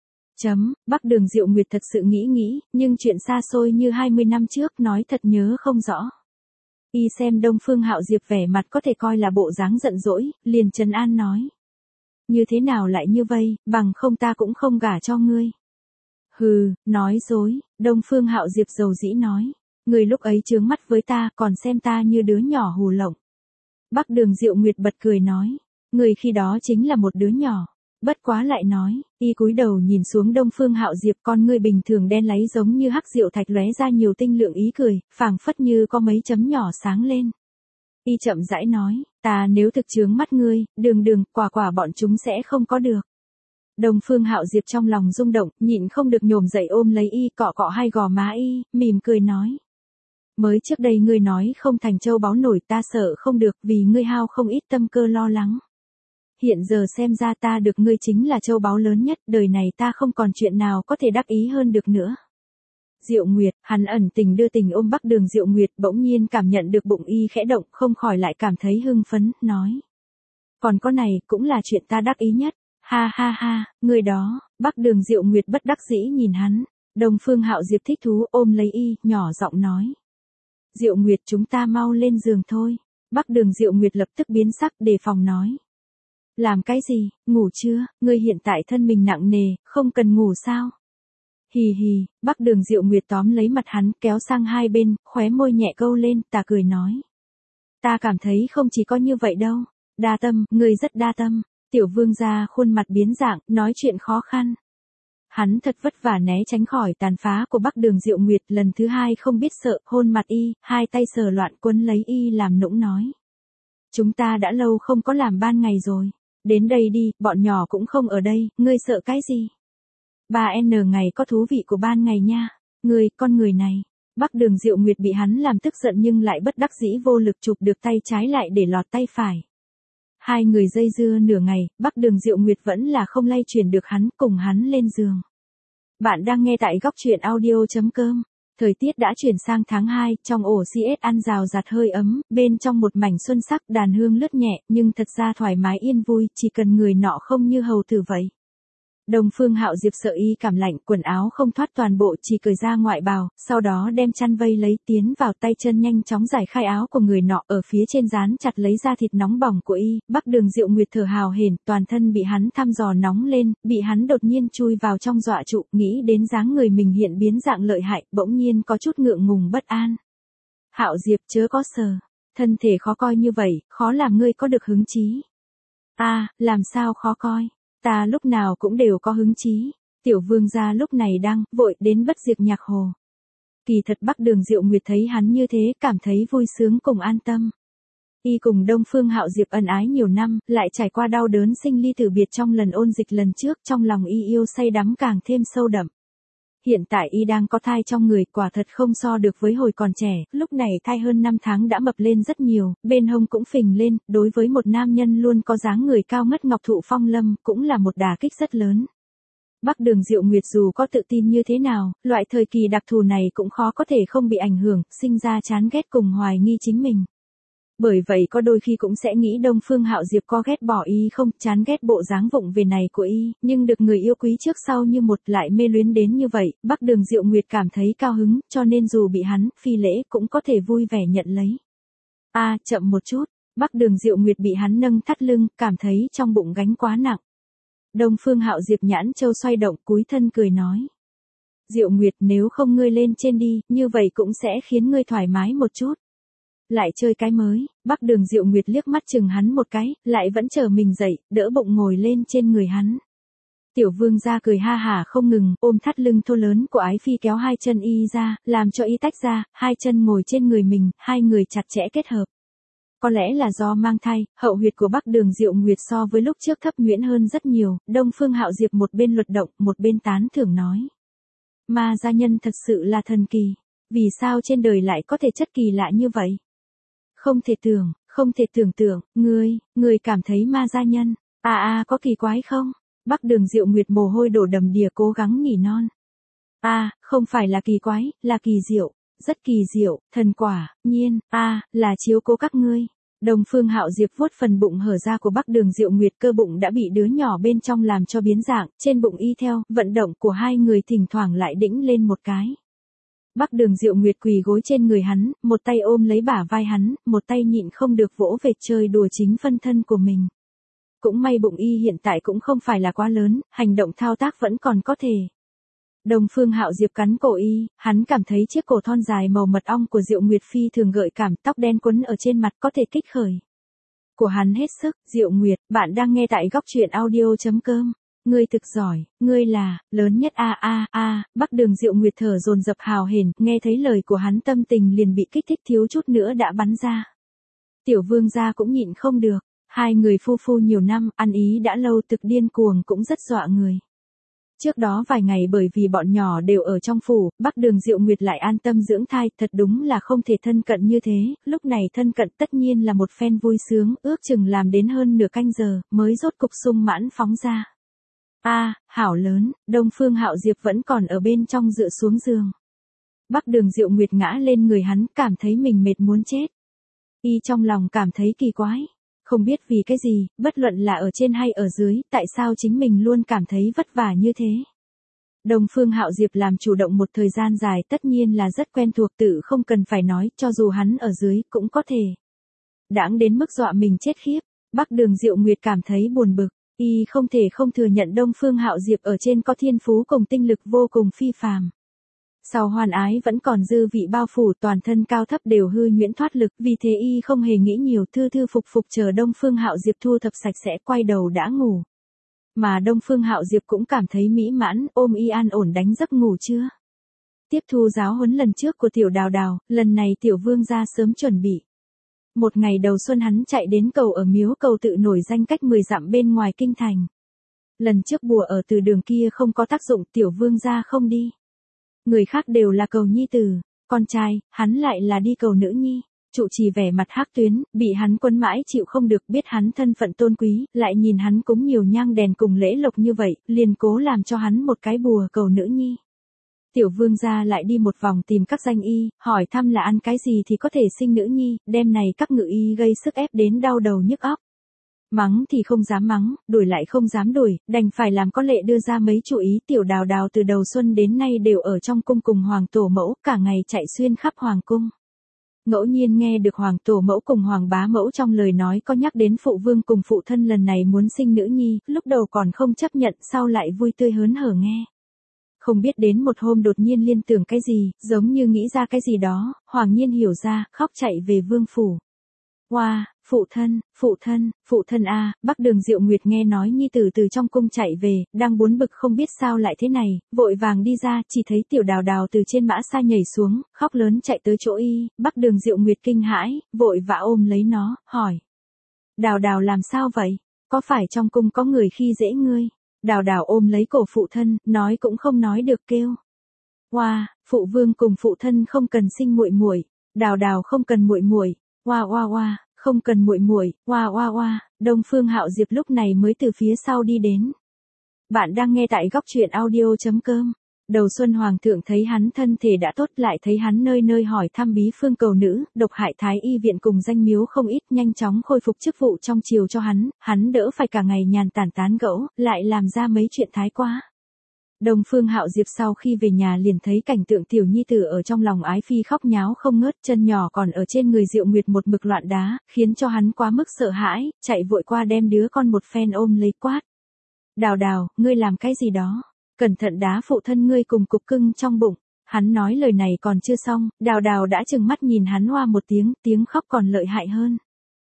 Bắc Đường Diệu Nguyệt thật sự nghĩ, nhưng chuyện xa xôi như 20 năm trước nói thật nhớ không rõ. Y xem Đông Phương Hạo Diệp vẻ mặt có thể coi là bộ dáng giận dỗi, liền trấn an nói. Như thế nào lại như vậy, bằng không ta cũng không gả cho ngươi. Hừ, nói dối, Đông Phương Hạo Diệp dầu dĩ nói. Ngươi lúc ấy chướng mắt với ta, còn xem ta như đứa nhỏ hù lộng. Bắc Đường Diệu Nguyệt bật cười nói. Ngươi khi đó chính là một đứa nhỏ. Bất quá lại nói, y cúi đầu nhìn xuống Đông Phương Hạo Diệp, con ngươi bình thường đen láy giống như hắc diệu thạch lóe ra nhiều tinh lượng ý cười, phảng phất như có mấy chấm nhỏ sáng lên. Y chậm rãi nói, ta nếu thực chướng mắt ngươi, Đường, Quả Quả bọn chúng sẽ không có được. Đông Phương Hạo Diệp trong lòng rung động, nhịn không được nhổm dậy ôm lấy y, cọ cọ hai gò má y, mỉm cười nói. Mới trước đây ngươi nói không thành châu báu nổi, ta sợ không được, vì ngươi hao không ít tâm cơ lo lắng. Hiện giờ xem ra ta được ngươi chính là châu báu lớn nhất, đời này ta không còn chuyện nào có thể đắc ý hơn được nữa. Diệu Nguyệt, Hắn ẩn tình đưa tình ôm Bắc Đường Diệu Nguyệt, bỗng nhiên cảm nhận được bụng y khẽ động, không khỏi lại cảm thấy hưng phấn, nói. Còn có này, cũng là chuyện ta đắc ý nhất. Ha ha ha, người đó. Bắc Đường Diệu Nguyệt bất đắc dĩ nhìn hắn. Đông Phương Hạo Diệp thích thú ôm lấy y, nhỏ giọng nói. Diệu Nguyệt, chúng ta mau lên giường thôi. Bắc Đường Diệu Nguyệt lập tức biến sắc, đề phòng nói. Làm cái gì, ngủ chưa, ngươi hiện tại thân mình nặng nề, không cần ngủ sao? Hì hì, Bắc Đường Diệu Nguyệt tóm lấy mặt hắn, kéo sang hai bên, khóe môi nhẹ câu lên, tà cười nói. Ta cảm thấy không chỉ có như vậy đâu. Đa tâm, ngươi rất đa tâm. Tiểu vương gia khuôn mặt biến dạng, nói chuyện khó khăn. Hắn thật vất vả né tránh khỏi tàn phá của Bắc Đường Diệu Nguyệt, lần thứ hai không biết sợ, hôn mặt y, hai tay sờ loạn quấn lấy y làm nũng nói. Chúng ta đã lâu không có làm ban ngày rồi. Đến đây đi, bọn nhỏ cũng không ở đây, ngươi sợ cái gì? 3N ngày có thú vị của ban ngày nha. Ngươi, con người này. Bắc Đường Diệu Nguyệt bị hắn làm tức giận nhưng lại bất đắc dĩ vô lực chụp được tay trái lại để lọt tay phải. Hai người dây dưa nửa ngày, Bắc Đường Diệu Nguyệt vẫn là không lay chuyển được hắn, cùng hắn lên giường. Bạn đang nghe tại góc truyện audio.com. Thời tiết đã chuyển sang tháng 2, trong ổ CS ăn rào rạt hơi ấm, bên trong một mảnh xuân sắc đàn hương lướt nhẹ, nhưng thật ra thoải mái yên vui, chỉ cần người nọ không như hầu tử vậy. Đông Phương Hạo Diệp sợ y cảm lạnh, quần áo không thoát toàn bộ, chỉ cởi ra ngoại bào, sau đó đem chăn vây lấy tiến vào tay chân nhanh chóng giải khai áo của người nọ, ở phía trên dán chặt lấy da thịt nóng bỏng của y. Bắc Đường Diệu Nguyệt thở hào hển, toàn thân bị hắn thăm dò nóng lên, bị hắn đột nhiên chui vào trong dọa trụ, nghĩ đến dáng người mình hiện biến dạng lợi hại, bỗng nhiên có chút ngượng ngùng bất an. Hạo Diệp chớ có sờ, thân thể khó coi như vậy, khó làm ngươi có được hứng chí. Làm sao khó coi? Ta lúc nào cũng đều có hứng chí. Tiểu vương gia lúc này đang vội đến bất diệt nhạc hồ. Kỳ thật Bắc Đường Diệu Nguyệt thấy hắn như thế, cảm thấy vui sướng cùng an tâm. Y cùng Đông Phương Hạo Diệp ân ái nhiều năm, lại trải qua đau đớn sinh ly tử biệt trong lần ôn dịch lần trước, trong lòng y yêu say đắm càng thêm sâu đậm. Hiện tại y đang có thai trong người, quả thật không so được với hồi còn trẻ, lúc này thai hơn 5 tháng đã mập lên rất nhiều, bên hông cũng phình lên, đối với một nam nhân luôn có dáng người cao ngất ngọc thụ phong lâm, cũng là một đả kích rất lớn. Bắc Đường Diệu Nguyệt dù có tự tin như thế nào, loại thời kỳ đặc thù này cũng khó có thể không bị ảnh hưởng, sinh ra chán ghét cùng hoài nghi chính mình. Bởi vậy có đôi khi cũng sẽ nghĩ Đông Phương Hạo Diệp có ghét bỏ y không, chán ghét bộ dáng vụng về này của y, nhưng được người yêu quý trước sau như một lại mê luyến đến như vậy, Bắc Đường Diệu Nguyệt cảm thấy cao hứng, cho nên dù bị hắn phi lễ cũng có thể vui vẻ nhận lấy. Chậm một chút, Bắc Đường Diệu Nguyệt bị hắn nâng thắt lưng, cảm thấy trong bụng gánh quá nặng. Đông Phương Hạo Diệp nhãn châu xoay động, cúi thân cười nói. Diệu Nguyệt, nếu không ngươi lên trên đi, như vậy cũng sẽ khiến ngươi thoải mái một chút. Lại chơi cái mới, Bắc Đường Diệu Nguyệt liếc mắt chừng hắn một cái, lại vẫn chờ mình dậy, đỡ bụng ngồi lên trên người hắn. Tiểu vương gia cười ha hả không ngừng, ôm thắt lưng thô lớn của Ái Phi kéo hai chân y ra, làm cho y tách ra, hai chân ngồi trên người mình, hai người chặt chẽ kết hợp. Có lẽ là do mang thai, hậu huyệt của Bắc Đường Diệu Nguyệt so với lúc trước thấp nhuyễn hơn rất nhiều, Đông Phương Hạo Diệp một bên luật động, một bên tán thưởng nói. Ma gia nhân thật sự là thần kỳ, vì sao trên đời lại có thể chất kỳ lạ như vậy? Không thể tưởng tượng, ngươi cảm thấy ma gia nhân, có kỳ quái không? Bắc Đường Diệu Nguyệt mồ hôi đổ đầm đìa cố gắng nỉ non. Không phải là kỳ quái, là kỳ diệu, rất kỳ diệu, thần quả, nhiên, là chiếu cố các ngươi. Đông Phương Hạo Diệp vuốt phần bụng hở ra của Bắc Đường Diệu Nguyệt, cơ bụng đã bị đứa nhỏ bên trong làm cho biến dạng, trên bụng y theo, vận động của hai người thỉnh thoảng lại đĩnh lên một cái. Bắc Đường Diệu Nguyệt quỳ gối trên người hắn, một tay ôm lấy bả vai hắn, một tay nhịn không được vỗ về chơi đùa chính phân thân của mình. Cũng may bụng y hiện tại cũng không phải là quá lớn, hành động thao tác vẫn còn có thể. Đông Phương Hạo Diệp cắn cổ y, hắn cảm thấy chiếc cổ thon dài màu mật ong của Diệu Nguyệt phi thường gợi cảm, tóc đen quấn ở trên mặt có thể kích khởi của hắn hết sức. Diệu Nguyệt, bạn đang nghe tại góc truyện audio.com. Ngươi thực giỏi, ngươi là lớn nhất Bắc Đường Diệu Nguyệt thở dồn dập hào hển, nghe thấy lời của hắn tâm tình liền bị kích thích thiếu chút nữa đã bắn ra. Tiểu vương gia cũng nhịn không được, hai người phu nhiều năm, ăn ý đã lâu, thực điên cuồng cũng rất dọa người. Trước đó vài ngày bởi vì bọn nhỏ đều ở trong phủ, Bắc Đường Diệu Nguyệt lại an tâm dưỡng thai, thật đúng là không thể thân cận như thế, lúc này thân cận tất nhiên là một phen vui sướng, ước chừng làm đến hơn nửa canh giờ, mới rốt cục sung mãn phóng ra. Hảo lớn, Đông Phương Hạo Diệp vẫn còn ở bên trong dựa xuống giường. Bắc Đường Diệu Nguyệt ngã lên người hắn, cảm thấy mình mệt muốn chết. Y trong lòng cảm thấy kỳ quái. Không biết vì cái gì, bất luận là ở trên hay ở dưới, tại sao chính mình luôn cảm thấy vất vả như thế. Đông Phương Hạo Diệp làm chủ động một thời gian dài tất nhiên là rất quen thuộc, tự không cần phải nói, cho dù hắn ở dưới cũng có thể. Đãng đến mức dọa mình chết khiếp, Bắc Đường Diệu Nguyệt cảm thấy buồn bực, y không thể không thừa nhận Đông Phương Hạo Diệp ở trên có thiên phú cùng tinh lực vô cùng phi phàm. Sau hoan ái vẫn còn dư vị bao phủ, toàn thân cao thấp đều hư nhuyễn thoát lực, vì thế y không hề nghĩ nhiều, thư thư phục phục chờ Đông Phương Hạo Diệp thu thập sạch sẽ, quay đầu đã ngủ. Mà Đông Phương Hạo Diệp cũng cảm thấy mỹ mãn, ôm y an ổn đánh giấc ngủ chưa. Tiếp thu giáo huấn lần trước của Tiểu Đào Đào, lần này Tiểu Vương gia sớm chuẩn bị. Một ngày đầu xuân hắn chạy đến cầu ở miếu cầu tự nổi danh cách 10 dặm bên ngoài kinh thành. Lần trước bùa ở từ đường kia không có tác dụng, Tiểu Vương gia không đi. Người khác đều là cầu nhi tử, con trai, hắn lại là đi cầu nữ nhi. Trụ trì vẻ mặt hắc tuyến, bị hắn quấn mãi chịu không được, biết hắn thân phận tôn quý, lại nhìn hắn cúng nhiều nhang đèn cùng lễ lộc như vậy, liền cố làm cho hắn một cái bùa cầu nữ nhi. Tiểu Vương gia lại đi một vòng tìm các danh y, hỏi thăm là ăn cái gì thì có thể sinh nữ nhi, đêm này các ngự y gây sức ép đến đau đầu nhức óc. Mắng thì không dám mắng, đuổi lại không dám đuổi, đành phải làm có lệ đưa ra mấy chủ ý. Tiểu Đào Đào từ đầu xuân đến nay đều ở trong cung cùng Hoàng Tổ Mẫu, cả ngày chạy xuyên khắp Hoàng cung. Ngẫu nhiên nghe được Hoàng Tổ Mẫu cùng Hoàng Bá Mẫu trong lời nói có nhắc đến phụ vương cùng phụ thân lần này muốn sinh nữ nhi, lúc đầu còn không chấp nhận, sau lại vui tươi hớn hở nghe. Không biết đến một hôm đột nhiên liên tưởng cái gì, giống như nghĩ ra cái gì đó, Hoàng Nhiên hiểu ra, khóc chạy về vương phủ. Wow, phụ thân a, Bắc Đường Diệu Nguyệt nghe nói nhi tử từ trong cung chạy về, đang buồn bực không biết sao lại thế này, vội vàng đi ra, chỉ thấy Tiểu Đào Đào từ trên mã xa nhảy xuống, khóc lớn chạy tới chỗ y, Bắc Đường Diệu Nguyệt kinh hãi, vội vã ôm lấy nó, hỏi. Đào Đào làm sao vậy? Có phải trong cung có người khi dễ ngươi? Đào Đào ôm lấy cổ phụ thân, nói cũng không nói được kêu. Wow, phụ vương cùng phụ thân không cần sinh muội muội, Đào Đào không cần muội muội. Wow, không cần muội muội, wow. Đông Phương Hạo Diệp lúc này mới từ phía sau đi đến. Bạn đang nghe tại góc truyện audio.com. Đầu xuân hoàng thượng thấy hắn thân thể đã tốt, lại thấy hắn nơi nơi hỏi thăm bí phương cầu nữ, độc hại thái y viện cùng danh miếu không ít, nhanh chóng khôi phục chức vụ trong triều cho hắn đỡ phải cả ngày nhàn tản tán gẫu, lại làm ra mấy chuyện thái quá. Đông Phương Hạo Diệp sau khi về nhà liền thấy cảnh tượng tiểu nhi tử ở trong lòng ái phi khóc nháo không ngớt, chân nhỏ còn ở trên người Diệu Nguyệt một mực loạn đá, khiến cho hắn quá mức sợ hãi, chạy vội qua đem đứa con một phen ôm lấy quát. Đào Đào, ngươi làm cái gì đó? Cẩn thận đá phụ thân ngươi cùng cục cưng trong bụng. Hắn nói lời này còn chưa xong, Đào Đào đã trừng mắt nhìn hắn oa một tiếng khóc còn lợi hại hơn.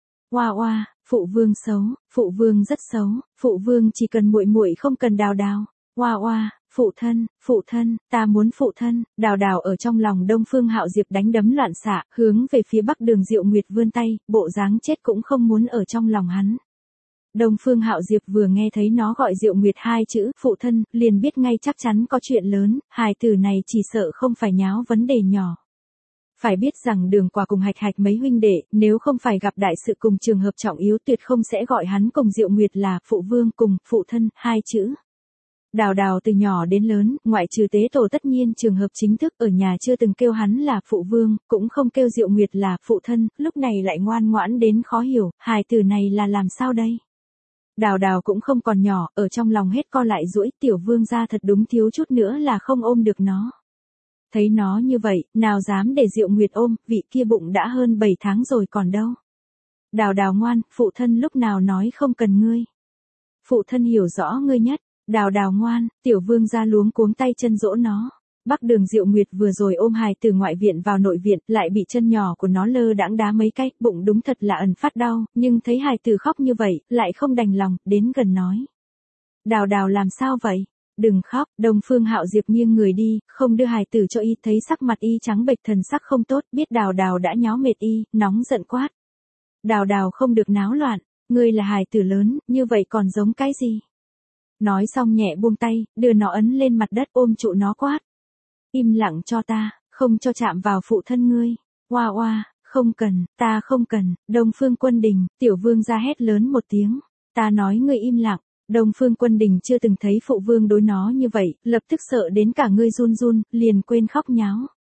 Oa, phụ vương xấu, phụ vương rất xấu, phụ vương chỉ cần muội muội không cần Đào Đào. Oa, phụ thân, ta muốn phụ thân. Đào Đào ở trong lòng Đông Phương Hạo Diệp đánh đấm loạn xạ, hướng về phía Bắc Đường Diệu Nguyệt vươn tay, bộ dáng chết cũng không muốn ở trong lòng hắn. Đông Phương Hạo Diệp vừa nghe thấy nó gọi Diệu Nguyệt hai chữ, phụ thân, liền biết ngay chắc chắn có chuyện lớn, hài tử này chỉ sợ không phải nháo vấn đề nhỏ. Phải biết rằng Đường Quả cùng Hạch mấy huynh đệ, nếu không phải gặp đại sự cùng trường hợp trọng yếu tuyệt không sẽ gọi hắn cùng Diệu Nguyệt là phụ vương cùng phụ thân hai chữ. Đào Đào từ nhỏ đến lớn, ngoại trừ tế tổ tất nhiên trường hợp chính thức ở nhà chưa từng kêu hắn là phụ vương, cũng không kêu Diệu Nguyệt là phụ thân, lúc này lại ngoan ngoãn đến khó hiểu, hài tử này là làm sao đây? Đào Đào cũng không còn nhỏ, ở trong lòng hết co lại duỗi, tiểu vương gia thật đúng thiếu chút nữa là không ôm được nó. Thấy nó như vậy, nào dám để Diệu Nguyệt ôm, vị kia bụng đã hơn 7 tháng rồi còn đâu. Đào Đào ngoan, phụ thân lúc nào nói không cần ngươi. Phụ thân hiểu rõ ngươi nhất. Đào Đào ngoan, tiểu vương gia luống cuống tay chân dỗ nó. Bắc Đường Diệu Nguyệt vừa rồi ôm hài từ ngoại viện vào nội viện, lại bị chân nhỏ của nó lơ đãng đá mấy cái, bụng đúng thật là ẩn phát đau, nhưng thấy hài từ khóc như vậy, lại không đành lòng, đến gần nói. Đào Đào làm sao vậy? Đừng khóc. Đông Phương Hạo Diệp nghiêng người đi, không đưa hài tử cho y, thấy sắc mặt y trắng bệch thần sắc không tốt, biết Đào Đào đã nháo mệt y, nóng giận quát. Đào Đào không được náo loạn, ngươi là hài tử lớn, như vậy còn giống cái gì? Nói xong nhẹ buông tay, đưa nó ấn lên mặt đất ôm trụ nó quát. Im lặng cho ta, không cho chạm vào phụ thân ngươi. Oa, không cần, ta không cần. Đông Phương Quân Đình, tiểu vương ra hét lớn một tiếng. Ta nói ngươi im lặng. Đông Phương Quân Đình chưa từng thấy phụ vương đối nó như vậy, lập tức sợ đến cả ngươi run, liền quên khóc nháo.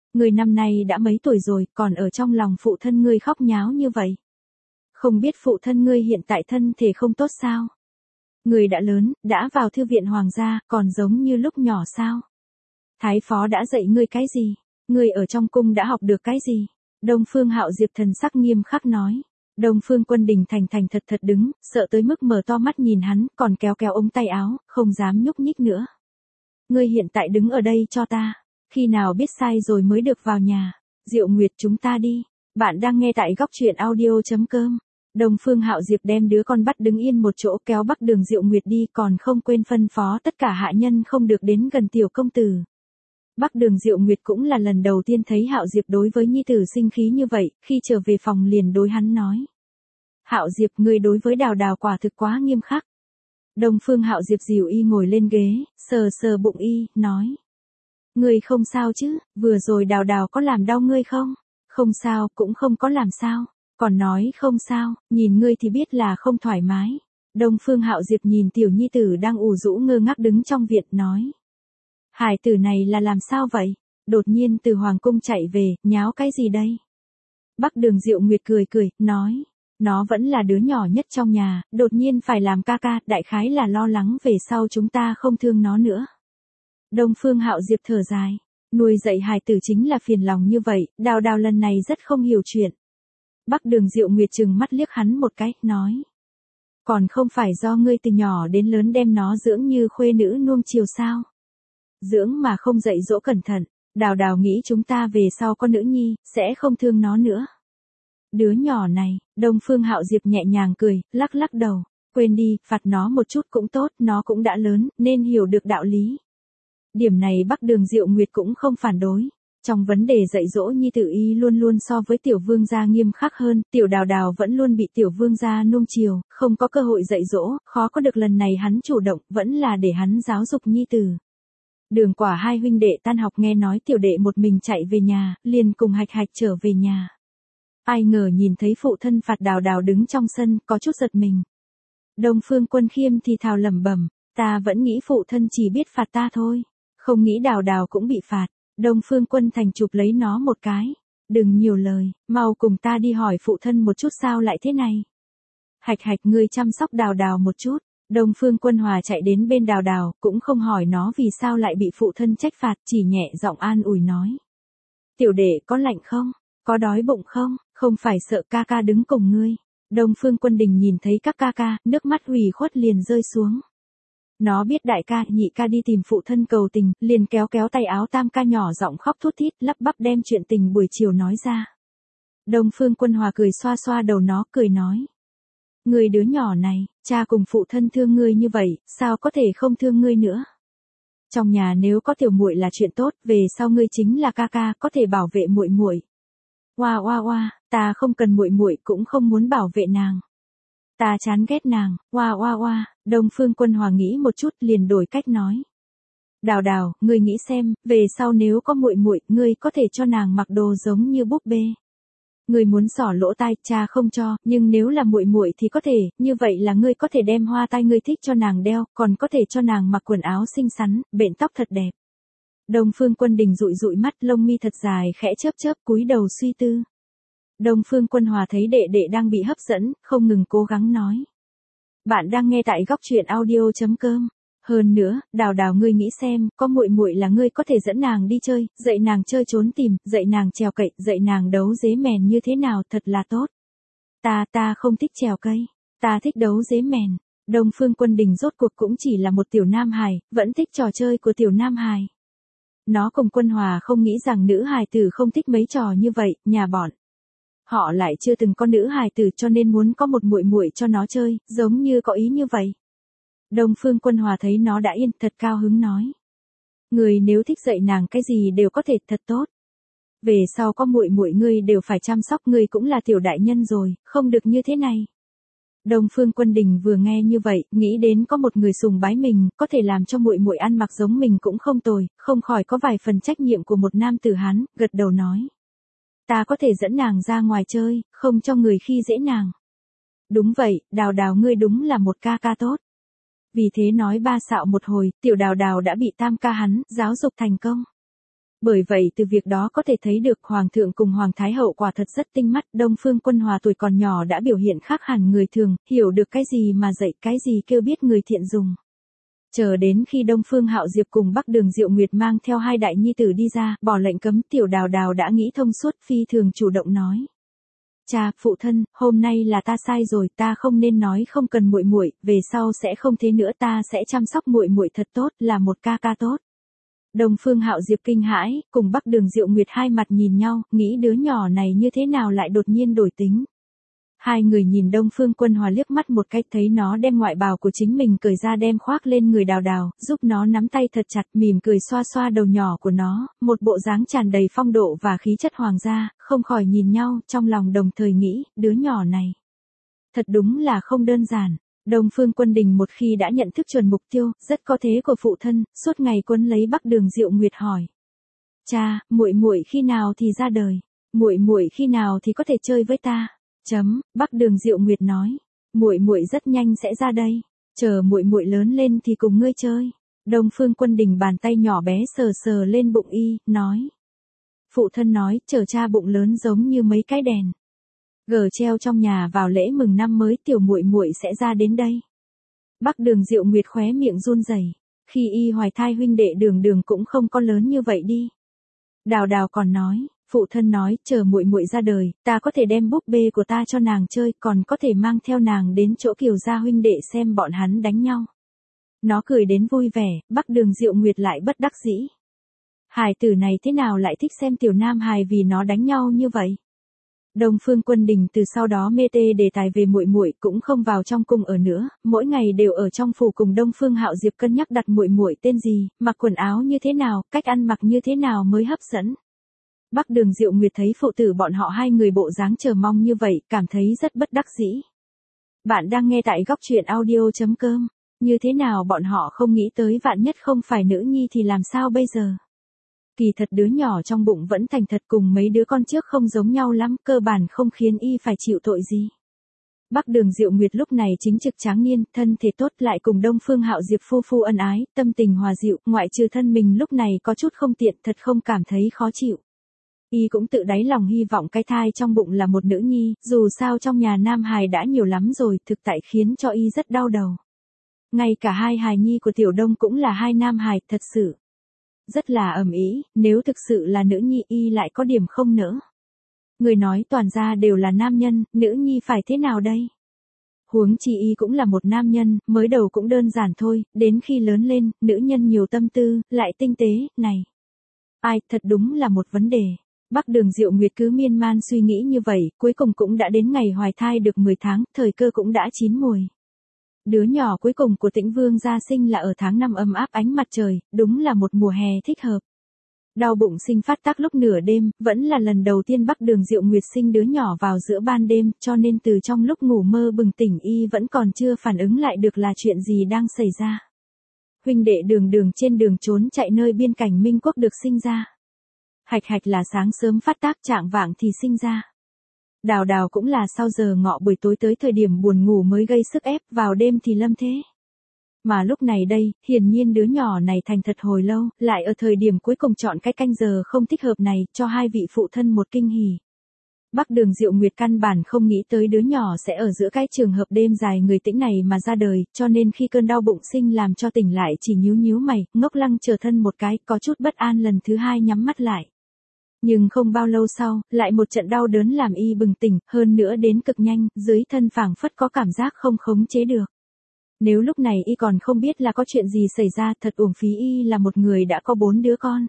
Ngươi năm nay đã mấy tuổi rồi, còn ở trong lòng phụ thân ngươi khóc nháo như vậy. Không biết phụ thân ngươi hiện tại thân thể không tốt sao? Ngươi đã lớn, đã vào thư viện hoàng gia, còn giống như lúc nhỏ sao? Thái phó đã dạy ngươi cái gì? Ngươi ở trong cung đã học được cái gì? Đông Phương Hạo Diệp thần sắc nghiêm khắc nói. Đông Phương Quân Đình thành thành thật thật đứng, sợ tới mức mở to mắt nhìn hắn, còn kéo kéo ống tay áo, không dám nhúc nhích nữa. Ngươi hiện tại đứng ở đây cho ta, khi nào biết sai rồi mới được vào nhà. Diệu Nguyệt, chúng ta đi. Bạn đang nghe tại góc truyện audio.com. Đông Phương Hạo Diệp đem đứa con bắt đứng yên một chỗ, kéo Bắc Đường Diệu Nguyệt đi, còn không quên phân phó tất cả hạ nhân không được đến gần tiểu công tử. Bắc Đường Diệu Nguyệt cũng là lần đầu tiên thấy Hạo Diệp đối với nhi tử sinh khí như vậy, khi trở về phòng liền đối hắn nói. Hạo Diệp, ngươi đối với Đào Đào quả thực quá nghiêm khắc. Đông Phương Hạo Diệp dìu y ngồi lên ghế, sờ sờ bụng y, nói. Ngươi không sao chứ, vừa rồi Đào Đào có làm đau ngươi không? Không sao, cũng không có làm sao. Còn nói không sao, nhìn ngươi thì biết là không thoải mái. Đông Phương Hạo Diệp nhìn tiểu nhi tử đang ủ rũ ngơ ngác đứng trong viện nói. Hải tử này là làm sao vậy? Đột nhiên từ hoàng cung chạy về, nháo cái gì đây? Bắc Đường Diệu Nguyệt cười cười, nói. Nó vẫn là đứa nhỏ nhất trong nhà, đột nhiên phải làm ca ca, đại khái là lo lắng về sau chúng ta không thương nó nữa. Đông Phương Hạo Diệp thở dài. Nuôi dạy hài tử chính là phiền lòng như vậy, Đào Đào lần này rất không hiểu chuyện. Bắc Đường Diệu Nguyệt trừng mắt liếc hắn một cái, nói. Còn không phải do ngươi từ nhỏ đến lớn đem nó dưỡng như khuê nữ nuông chiều sao? Dưỡng mà không dạy dỗ cẩn thận, Đào Đào nghĩ chúng ta về sau có nữ nhi, sẽ không thương nó nữa. Đứa nhỏ này, Đông Phương Hạo Diệp nhẹ nhàng cười, lắc lắc đầu, quên đi, phạt nó một chút cũng tốt, nó cũng đã lớn, nên hiểu được đạo lý. Điểm này Bắc Đường Diệu Nguyệt cũng không phản đối. Trong vấn đề dạy dỗ nhi tử y luôn luôn so với tiểu vương gia nghiêm khắc hơn, tiểu Đào Đào vẫn luôn bị tiểu vương gia nuông chiều, không có cơ hội dạy dỗ, khó có được lần này hắn chủ động, vẫn là để hắn giáo dục nhi tử. Đường Quả hai huynh đệ tan học nghe nói tiểu đệ một mình chạy về nhà, liền cùng Hạch Hạch trở về nhà. Ai ngờ nhìn thấy phụ thân phạt Đào Đào đứng trong sân, có chút giật mình. Đông Phương Quân Khiêm thì thào lẩm bẩm, ta vẫn nghĩ phụ thân chỉ biết phạt ta thôi, không nghĩ Đào Đào cũng bị phạt. Đông Phương Quân Thành chụp lấy nó một cái. Đừng nhiều lời, mau cùng ta đi hỏi phụ thân một chút sao lại thế này. Hạch Hạch, ngươi chăm sóc Đào Đào một chút. Đông Phương Quân Hòa chạy đến bên Đào Đào, cũng không hỏi nó vì sao lại bị phụ thân trách phạt, chỉ nhẹ giọng an ủi nói. Tiểu đệ có lạnh không? Có đói bụng không? Không phải sợ ca ca đứng cùng ngươi. Đông Phương Quân Đình nhìn thấy các ca ca, nước mắt ủy khuất liền rơi xuống. Nó biết đại ca, nhị ca đi tìm phụ thân cầu tình, liền kéo kéo tay áo tam ca nhỏ giọng khóc thút thít, lắp bắp đem chuyện tình buổi chiều nói ra. Đông Phương Quân Hòa cười xoa xoa đầu nó, cười nói. Người đứa nhỏ này, cha cùng phụ thân thương ngươi như vậy, sao có thể không thương ngươi nữa? Trong nhà nếu có tiểu muội là chuyện tốt, về sau ngươi chính là ca ca, có thể bảo vệ muội muội. Oa oa oa, ta không cần muội muội, cũng không muốn bảo vệ nàng. Ta chán ghét nàng. Oa oa oa. Đông Phương Quân Hòa nghĩ một chút liền đổi cách nói. Đào Đào, ngươi nghĩ xem, về sau nếu có muội muội, ngươi có thể cho nàng mặc đồ giống như búp bê. Ngươi muốn xỏ lỗ tai, cha không cho, nhưng nếu là muội muội thì có thể, như vậy là ngươi có thể đem hoa tai ngươi thích cho nàng đeo, còn có thể cho nàng mặc quần áo xinh xắn, bện tóc thật đẹp. Đông Phương Quân Đình dụi dụi mắt, lông mi thật dài khẽ chớp chớp, cúi đầu suy tư. Đông Phương Quân Hòa thấy đệ đệ đang bị hấp dẫn, không ngừng cố gắng nói. Bạn đang nghe tại góc truyện audio.com. Hơn nữa, Đào Đào, ngươi nghĩ xem, có muội muội là ngươi có thể dẫn nàng đi chơi, dạy nàng chơi trốn tìm, dạy nàng trèo cậy, dạy nàng đấu dế mèn như thế nào, thật là tốt. Ta không thích trèo cây, ta thích đấu dế mèn. Đông Phương Quân Đình rốt cuộc cũng chỉ là một tiểu nam hài, vẫn thích trò chơi của tiểu nam hài. Nó cùng Quân Hòa không nghĩ rằng nữ hài tử không thích mấy trò như vậy, nhà bọn. Họ lại chưa từng có nữ hài tử cho nên muốn có một muội muội cho nó chơi, giống như có ý như vậy. Đông Phương Quân Hòa thấy nó đã yên, thật cao hứng nói. Người nếu thích dạy nàng cái gì đều có thể, thật tốt. Về sau có muội muội ngươi đều phải chăm sóc, ngươi cũng là tiểu đại nhân rồi, không được như thế này. Đông Phương Quân Đình vừa nghe như vậy, nghĩ đến có một người sùng bái mình, có thể làm cho muội muội ăn mặc giống mình cũng không tồi, không khỏi có vài phần trách nhiệm của một nam tử Hán, gật đầu nói. Ta có thể dẫn nàng ra ngoài chơi, không cho người khi dễ nàng. Đúng vậy, Đào Đào, ngươi đúng là một ca ca tốt. Vì thế nói ba xạo một hồi, tiểu Đào Đào đã bị tam ca hắn giáo dục thành công. Bởi vậy từ việc đó có thể thấy được Hoàng thượng cùng Hoàng Thái hậu quả thật rất tinh mắt, Đông Phương Quân Hòa tuổi còn nhỏ đã biểu hiện khác hẳn người thường, hiểu được cái gì mà dạy cái gì kêu biết người thiện dùng. Chờ đến khi Đông Phương Hạo Diệp cùng Bắc Đường Diệu Nguyệt mang theo hai đại nhi tử đi ra, bỏ lệnh cấm, Tiểu Đào Đào đã nghĩ thông suốt, phi thường chủ động nói: "Cha, phụ thân, hôm nay là ta sai rồi, ta không nên nói không cần muội muội, về sau sẽ không thế nữa, ta sẽ chăm sóc muội muội thật tốt, là một ca ca tốt." Đông Phương Hạo Diệp kinh hãi, cùng Bắc Đường Diệu Nguyệt hai mặt nhìn nhau, nghĩ đứa nhỏ này như thế nào lại đột nhiên đổi tính. Hai người nhìn Đông Phương Quân Hòa liếc mắt một cái, thấy nó đem ngoại bào của chính mình cởi ra đem khoác lên người Đào Đào, giúp nó nắm tay thật chặt, mỉm cười xoa xoa đầu nhỏ của nó, một bộ dáng tràn đầy phong độ và khí chất hoàng gia, không khỏi nhìn nhau, trong lòng đồng thời nghĩ, đứa nhỏ này thật đúng là không đơn giản. Đông Phương Quân Đình một khi đã nhận thức chuẩn mục tiêu, rất có thế của phụ thân, suốt ngày quấn lấy Bắc Đường Diệu Nguyệt hỏi: "Cha, muội muội khi nào thì ra đời? Muội muội khi nào thì có thể chơi với ta?" Bắc Đường Diệu Nguyệt nói: "Muội muội rất nhanh sẽ ra đây, chờ muội muội lớn lên thì cùng ngươi chơi." Đông Phương Quân Đình bàn tay nhỏ bé sờ sờ lên bụng y, nói: "Phụ thân nói, chờ cha bụng lớn giống như mấy cái đèn gờ treo trong nhà vào lễ mừng năm mới, tiểu muội muội sẽ ra đến đây." Bắc Đường Diệu Nguyệt khóe miệng run rẩy, khi y hoài thai huynh đệ Đường Đường cũng không có lớn như vậy đi. Đào Đào còn nói: "Phụ thân nói, chờ muội muội ra đời, ta có thể đem búp bê của ta cho nàng chơi, còn có thể mang theo nàng đến chỗ Kiều gia huynh đệ xem bọn hắn đánh nhau." Nó cười đến vui vẻ, Bắc Đường Diệu Nguyệt lại bất đắc dĩ. Hài tử này thế nào lại thích xem tiểu nam hài vì nó đánh nhau như vậy? Đông Phương Quân Đình từ sau đó mê tê đề tài về muội muội, cũng không vào trong cung ở nữa, mỗi ngày đều ở trong phủ cùng Đông Phương Hạo Diệp cân nhắc đặt muội muội tên gì, mặc quần áo như thế nào, cách ăn mặc như thế nào mới hấp dẫn. Bắc Đường Diệu Nguyệt thấy phụ tử bọn họ hai người bộ dáng chờ mong như vậy, cảm thấy rất bất đắc dĩ. Bạn đang nghe tại góc truyện audio.com. Như thế nào bọn họ không nghĩ tới vạn nhất không phải nữ nhi thì làm sao bây giờ? Kỳ thật đứa nhỏ trong bụng vẫn thành thật, cùng mấy đứa con trước không giống nhau lắm, cơ bản không khiến y phải chịu tội gì. Bắc Đường Diệu Nguyệt lúc này chính trực tráng niên, thân thể tốt, lại cùng Đông Phương Hạo Diệp phu phu ân ái, tâm tình hòa dịu, ngoại trừ thân mình lúc này có chút không tiện, thật không cảm thấy khó chịu. Y cũng tự đáy lòng hy vọng cái thai trong bụng là một nữ nhi, dù sao trong nhà nam hài đã nhiều lắm rồi, thực tại khiến cho y rất đau đầu. Ngay cả hai hài nhi của Tiểu Đông cũng là hai nam hài, thật sự rất là ầm ĩ, nếu thực sự là nữ nhi y lại có điểm không nỡ. Người nói toàn gia đều là nam nhân, nữ nhi phải thế nào đây? Huống chi y cũng là một nam nhân, mới đầu cũng đơn giản thôi, đến khi lớn lên, nữ nhân nhiều tâm tư, lại tinh tế, này. Ai, thật đúng là một vấn đề. Bắc Đường Diệu Nguyệt cứ miên man suy nghĩ như vậy, cuối cùng cũng đã đến ngày hoài thai được 10 tháng, thời cơ cũng đã chín mùi. Đứa nhỏ cuối cùng của Tĩnh Vương gia sinh là ở tháng 5 ấm áp ánh mặt trời, đúng là một mùa hè thích hợp. Đau bụng sinh phát tác lúc nửa đêm, vẫn là lần đầu tiên Bắc Đường Diệu Nguyệt sinh đứa nhỏ vào giữa ban đêm, cho nên từ trong lúc ngủ mơ bừng tỉnh y vẫn còn chưa phản ứng lại được là chuyện gì đang xảy ra. Huynh đệ Đường Đường trên đường trốn chạy nơi biên cảnh Minh Quốc được sinh ra. Hạch Hạch là sáng sớm phát tác, trạng vạng thì sinh ra. Đào Đào cũng là sau giờ ngọ buổi tối tới thời điểm buồn ngủ mới gây sức ép, vào đêm thì lâm thế. Mà lúc này đây, hiển nhiên đứa nhỏ này thành thật hồi lâu, lại ở thời điểm cuối cùng chọn cái canh giờ không thích hợp này, cho hai vị phụ thân một kinh hỉ. Bắc Đường Diệu Nguyệt căn bản không nghĩ tới đứa nhỏ sẽ ở giữa cái trường hợp đêm dài người Tĩnh này mà ra đời, cho nên khi cơn đau bụng sinh làm cho tỉnh lại chỉ nhíu nhíu mày, ngốc lăng chờ thân một cái, có chút bất an lần thứ hai nhắm mắt lại. Nhưng không bao lâu sau, lại một trận đau đớn làm y bừng tỉnh, hơn nữa đến cực nhanh, dưới thân phảng phất có cảm giác không khống chế được. Nếu lúc này y còn không biết là có chuyện gì xảy ra, thật uổng phí y là một người đã có 4 đứa con.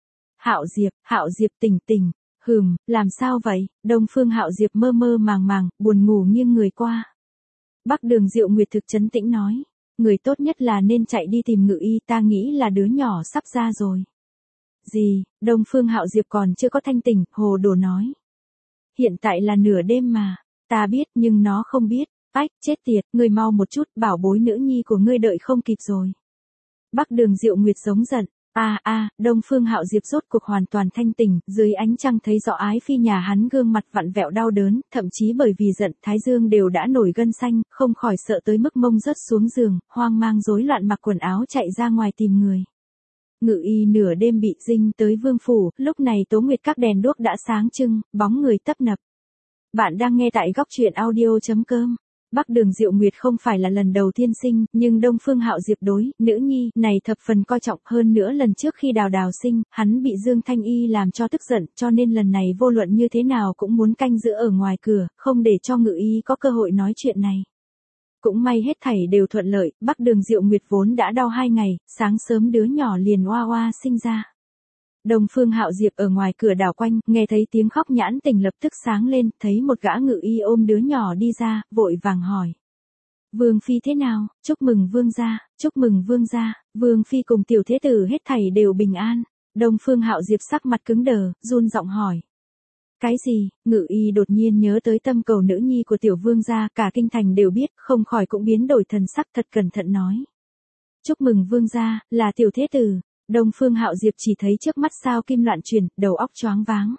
Hạo Diệp tỉnh tỉnh, làm sao vậy? Đông Phương Hạo Diệp mơ mơ màng màng, buồn ngủ nghiêng người qua. Bắc Đường Diệu Nguyệt thực trấn tĩnh nói, người tốt nhất là nên chạy đi tìm ngự y, ta nghĩ là đứa nhỏ sắp ra rồi. Gì? Đông Phương Hạo Diệp còn chưa có thanh tỉnh, hồ đồ nói. Hiện tại là nửa đêm mà, ta biết nhưng nó không biết. Ách, chết tiệt, ngươi mau một chút, bảo bối nữ nhi của ngươi đợi không kịp rồi. Bắc Đường Diệu Nguyệt giống giận. Đông Phương Hạo Diệp rốt cuộc hoàn toàn thanh tỉnh, dưới ánh trăng thấy rõ ái phi nhà hắn gương mặt vặn vẹo đau đớn, thậm chí bởi vì giận, thái dương đều đã nổi gân xanh, không khỏi sợ tới mức mông rớt xuống giường, hoang mang rối loạn mặc quần áo chạy ra ngoài tìm người. Ngự y nửa đêm bị dinh tới vương phủ, lúc này Tố Nguyệt các đèn đuốc đã sáng trưng, bóng người tấp nập. Bạn đang nghe tại góc truyện audio.com. Bắc Đường Diệu Nguyệt không phải là lần đầu tiên sinh, nhưng Đông Phương Hạo Diệp đối nữ nhi này thập phần coi trọng, hơn nữa lần trước khi Đào Đào sinh, hắn bị Dương Thanh Y làm cho tức giận, cho nên lần này vô luận như thế nào cũng muốn canh giữ ở ngoài cửa, không để cho Ngự y có cơ hội nói chuyện này. Cũng may hết thảy đều thuận lợi, Bắc Đường Diệu Nguyệt vốn đã đau 2 ngày, sáng sớm đứa nhỏ liền oa oa sinh ra. Đông Phương Hạo Diệp ở ngoài cửa đảo quanh, nghe thấy tiếng khóc nhãn tình lập tức sáng lên, thấy một gã ngự y ôm đứa nhỏ đi ra, vội vàng hỏi. Vương Phi thế nào? Chúc mừng Vương gia, chúc mừng Vương gia, Vương Phi cùng tiểu thế tử hết thảy đều bình an. Đông Phương Hạo Diệp sắc mặt cứng đờ, run giọng hỏi. Cái gì? Ngự y đột nhiên nhớ tới tâm cầu nữ nhi của tiểu vương gia, cả kinh thành đều biết, không khỏi cũng biến đổi thần sắc, thật cẩn thận nói. Chúc mừng Vương gia, là tiểu thế tử. Đông Phương Hạo Diệp chỉ thấy trước mắt sao kim loạn chuyển, đầu óc choáng váng.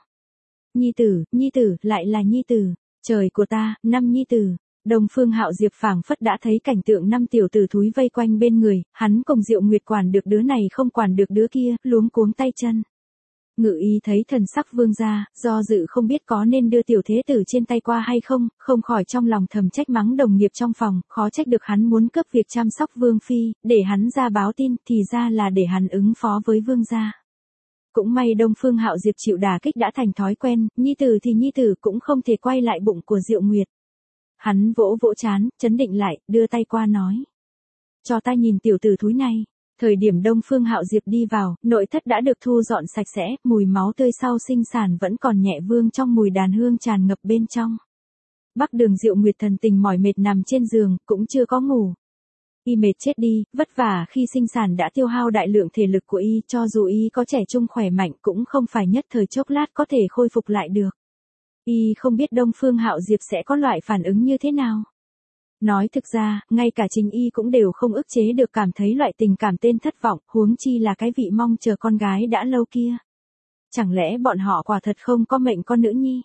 Nhi tử, lại là nhi tử. Trời của ta, 5 nhi tử. Đông Phương Hạo Diệp phảng phất đã thấy cảnh tượng 5 tiểu tử thúi vây quanh bên người, hắn cùng Diệu Nguyệt quản được đứa này không quản được đứa kia, luống cuống tay chân. Ngự y thấy thần sắc vương gia, do dự không biết có nên đưa tiểu thế tử trên tay qua hay không, không khỏi trong lòng thầm trách mắng đồng nghiệp trong phòng, khó trách được hắn muốn cướp việc chăm sóc vương phi, để hắn ra báo tin, thì ra là để hắn ứng phó với vương gia. Cũng may Đông Phương Hạo Diệp chịu đả kích đã thành thói quen, nhi tử thì nhi tử cũng không thể quay lại bụng của Diệu Nguyệt. Hắn vỗ vỗ trán, chấn định lại, đưa tay qua nói. Cho ta nhìn tiểu tử thúi này. Thời điểm Đông Phương Hạo Diệp đi vào, nội thất đã được thu dọn sạch sẽ, mùi máu tươi sau sinh sản vẫn còn nhẹ vương trong mùi đàn hương tràn ngập bên trong. Bắc Đường Diệu Nguyệt thần tình mỏi mệt nằm trên giường, cũng chưa có ngủ. Y mệt chết đi, vất vả khi sinh sản đã tiêu hao đại lượng thể lực của y, cho dù y có trẻ trung khỏe mạnh cũng không phải nhất thời chốc lát có thể khôi phục lại được. Y không biết Đông Phương Hạo Diệp sẽ có loại phản ứng như thế nào. Nói thực ra, ngay cả chính y cũng đều không ức chế được cảm thấy loại tình cảm tên thất vọng, huống chi là cái vị mong chờ con gái đã lâu kia. Chẳng lẽ bọn họ quả thật không có mệnh con nữ nhi?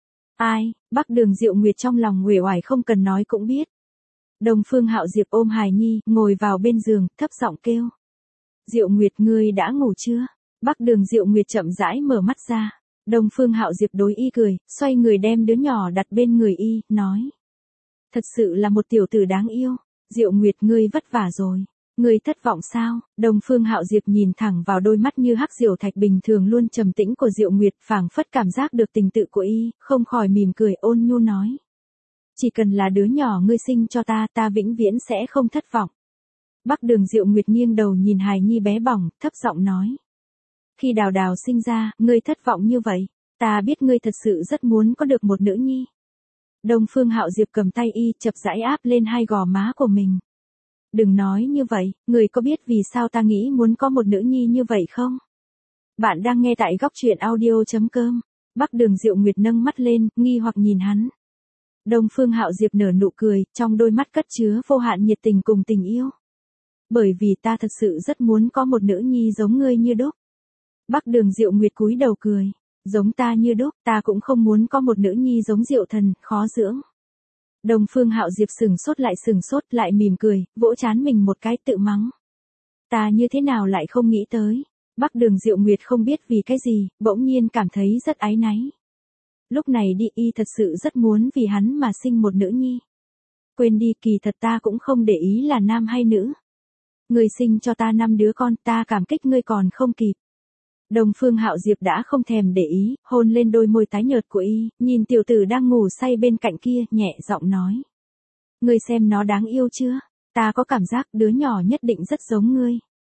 Ai? Bắc Đường Diệu Nguyệt trong lòng uể oải không cần nói cũng biết. Đông Phương Hạo Diệp ôm hài nhi, ngồi vào bên giường, thấp giọng kêu. Diệu Nguyệt ngươi đã ngủ chưa? Bắc Đường Diệu Nguyệt chậm rãi mở mắt ra. Đông Phương Hạo Diệp đối y cười, xoay người đem đứa nhỏ đặt bên người y, nói. Thật sự là một tiểu tử đáng yêu. Diệu Nguyệt ngươi vất vả rồi. Ngươi thất vọng sao? Đông Phương Hạo Diệp nhìn thẳng vào đôi mắt như hắc diều thạch bình thường luôn trầm tĩnh của Diệu Nguyệt, phảng phất cảm giác được tình tự của y, không khỏi mỉm cười ôn nhu nói. Chỉ cần là đứa nhỏ ngươi sinh cho ta, ta vĩnh viễn sẽ không thất vọng. Bắc Đường Diệu Nguyệt nghiêng đầu nhìn hài nhi bé bỏng, thấp giọng nói. Khi Đào Đào sinh ra, ngươi thất vọng như vậy. Ta biết ngươi thật sự rất muốn có được một nữ nhi. Đông Phương Hạo Diệp cầm tay y, chập rãi áp lên hai gò má của mình. Đừng nói như vậy, người có biết vì sao ta nghĩ muốn có một nữ nhi như vậy không? Bạn đang nghe tại góc truyện audio.com. Bắc Đường Diệu Nguyệt nâng mắt lên, nghi hoặc nhìn hắn. Đông Phương Hạo Diệp nở nụ cười, trong đôi mắt cất chứa vô hạn nhiệt tình cùng tình yêu. Bởi vì ta thật sự rất muốn có một nữ nhi giống ngươi như đúc. Bắc Đường Diệu Nguyệt cúi đầu cười. Giống ta như đúc, ta cũng không muốn có một nữ nhi giống Diệu Thần, khó dưỡng. Đông Phương Hạo Diệp sừng sốt lại mỉm cười, vỗ trán mình một cái tự mắng. Ta như thế nào lại không nghĩ tới. Bắc Đường Diệu Nguyệt không biết vì cái gì, bỗng nhiên cảm thấy rất áy náy. Lúc này đi y thật sự rất muốn vì hắn mà sinh một nữ nhi. Quên đi, kỳ thật ta cũng không để ý là nam hay nữ. Ngươi sinh cho ta 5 đứa con, ta cảm kích ngươi còn không kịp. Đông Phương Hạo Diệp đã không thèm để ý, hôn lên đôi môi tái nhợt của y, nhìn tiểu tử đang ngủ say bên cạnh kia, nhẹ giọng nói. Ngươi xem nó đáng yêu chưa? Ta có cảm giác đứa nhỏ nhất định rất giống ngươi.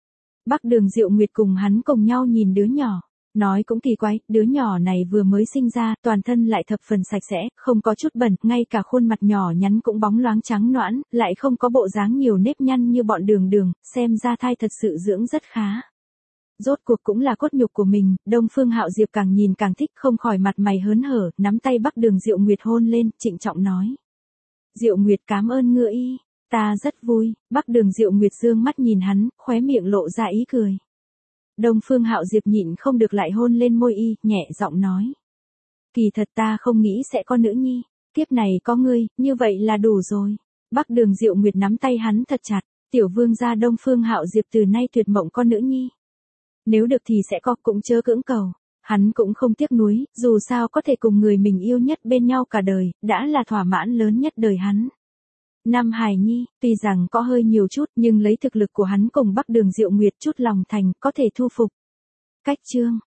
Bắc Đường Diệu Nguyệt cùng hắn cùng nhau nhìn đứa nhỏ. Nói cũng kỳ quái, đứa nhỏ này vừa mới sinh ra, toàn thân lại thập phần sạch sẽ, không có chút bẩn, ngay cả khuôn mặt nhỏ nhắn cũng bóng loáng trắng nõn, lại không có bộ dáng nhiều nếp nhăn như bọn Đường, xem ra thai thật sự dưỡng rất khá. Rốt cuộc cũng là cốt nhục của mình, Đông Phương Hạo Diệp càng nhìn càng thích, không khỏi mặt mày hớn hở, nắm tay Bắc Đường Diệu Nguyệt hôn lên, trịnh trọng nói. Diệu Nguyệt cảm ơn ngươi y, ta rất vui. Bắc Đường Diệu Nguyệt dương mắt nhìn hắn, khóe miệng lộ ra ý cười. Đông Phương Hạo Diệp nhịn không được lại hôn lên môi y, nhẹ giọng nói. Kỳ thật ta không nghĩ sẽ có nữ nhi, kiếp này có ngươi, như vậy là đủ rồi. Bắc Đường Diệu Nguyệt nắm tay hắn thật chặt, tiểu vương gia Đông Phương Hạo Diệp từ nay tuyệt mộng con nữ nhi. Nếu được thì sẽ có, cũng chớ cưỡng cầu. Hắn cũng không tiếc nuối, dù sao có thể cùng người mình yêu nhất bên nhau cả đời, đã là thỏa mãn lớn nhất đời hắn. Nam Hải Nhi, tuy rằng có hơi nhiều chút nhưng lấy thực lực của hắn cùng Bắc Đường Diệu Nguyệt chút lòng thành có thể thu phục. Cách chương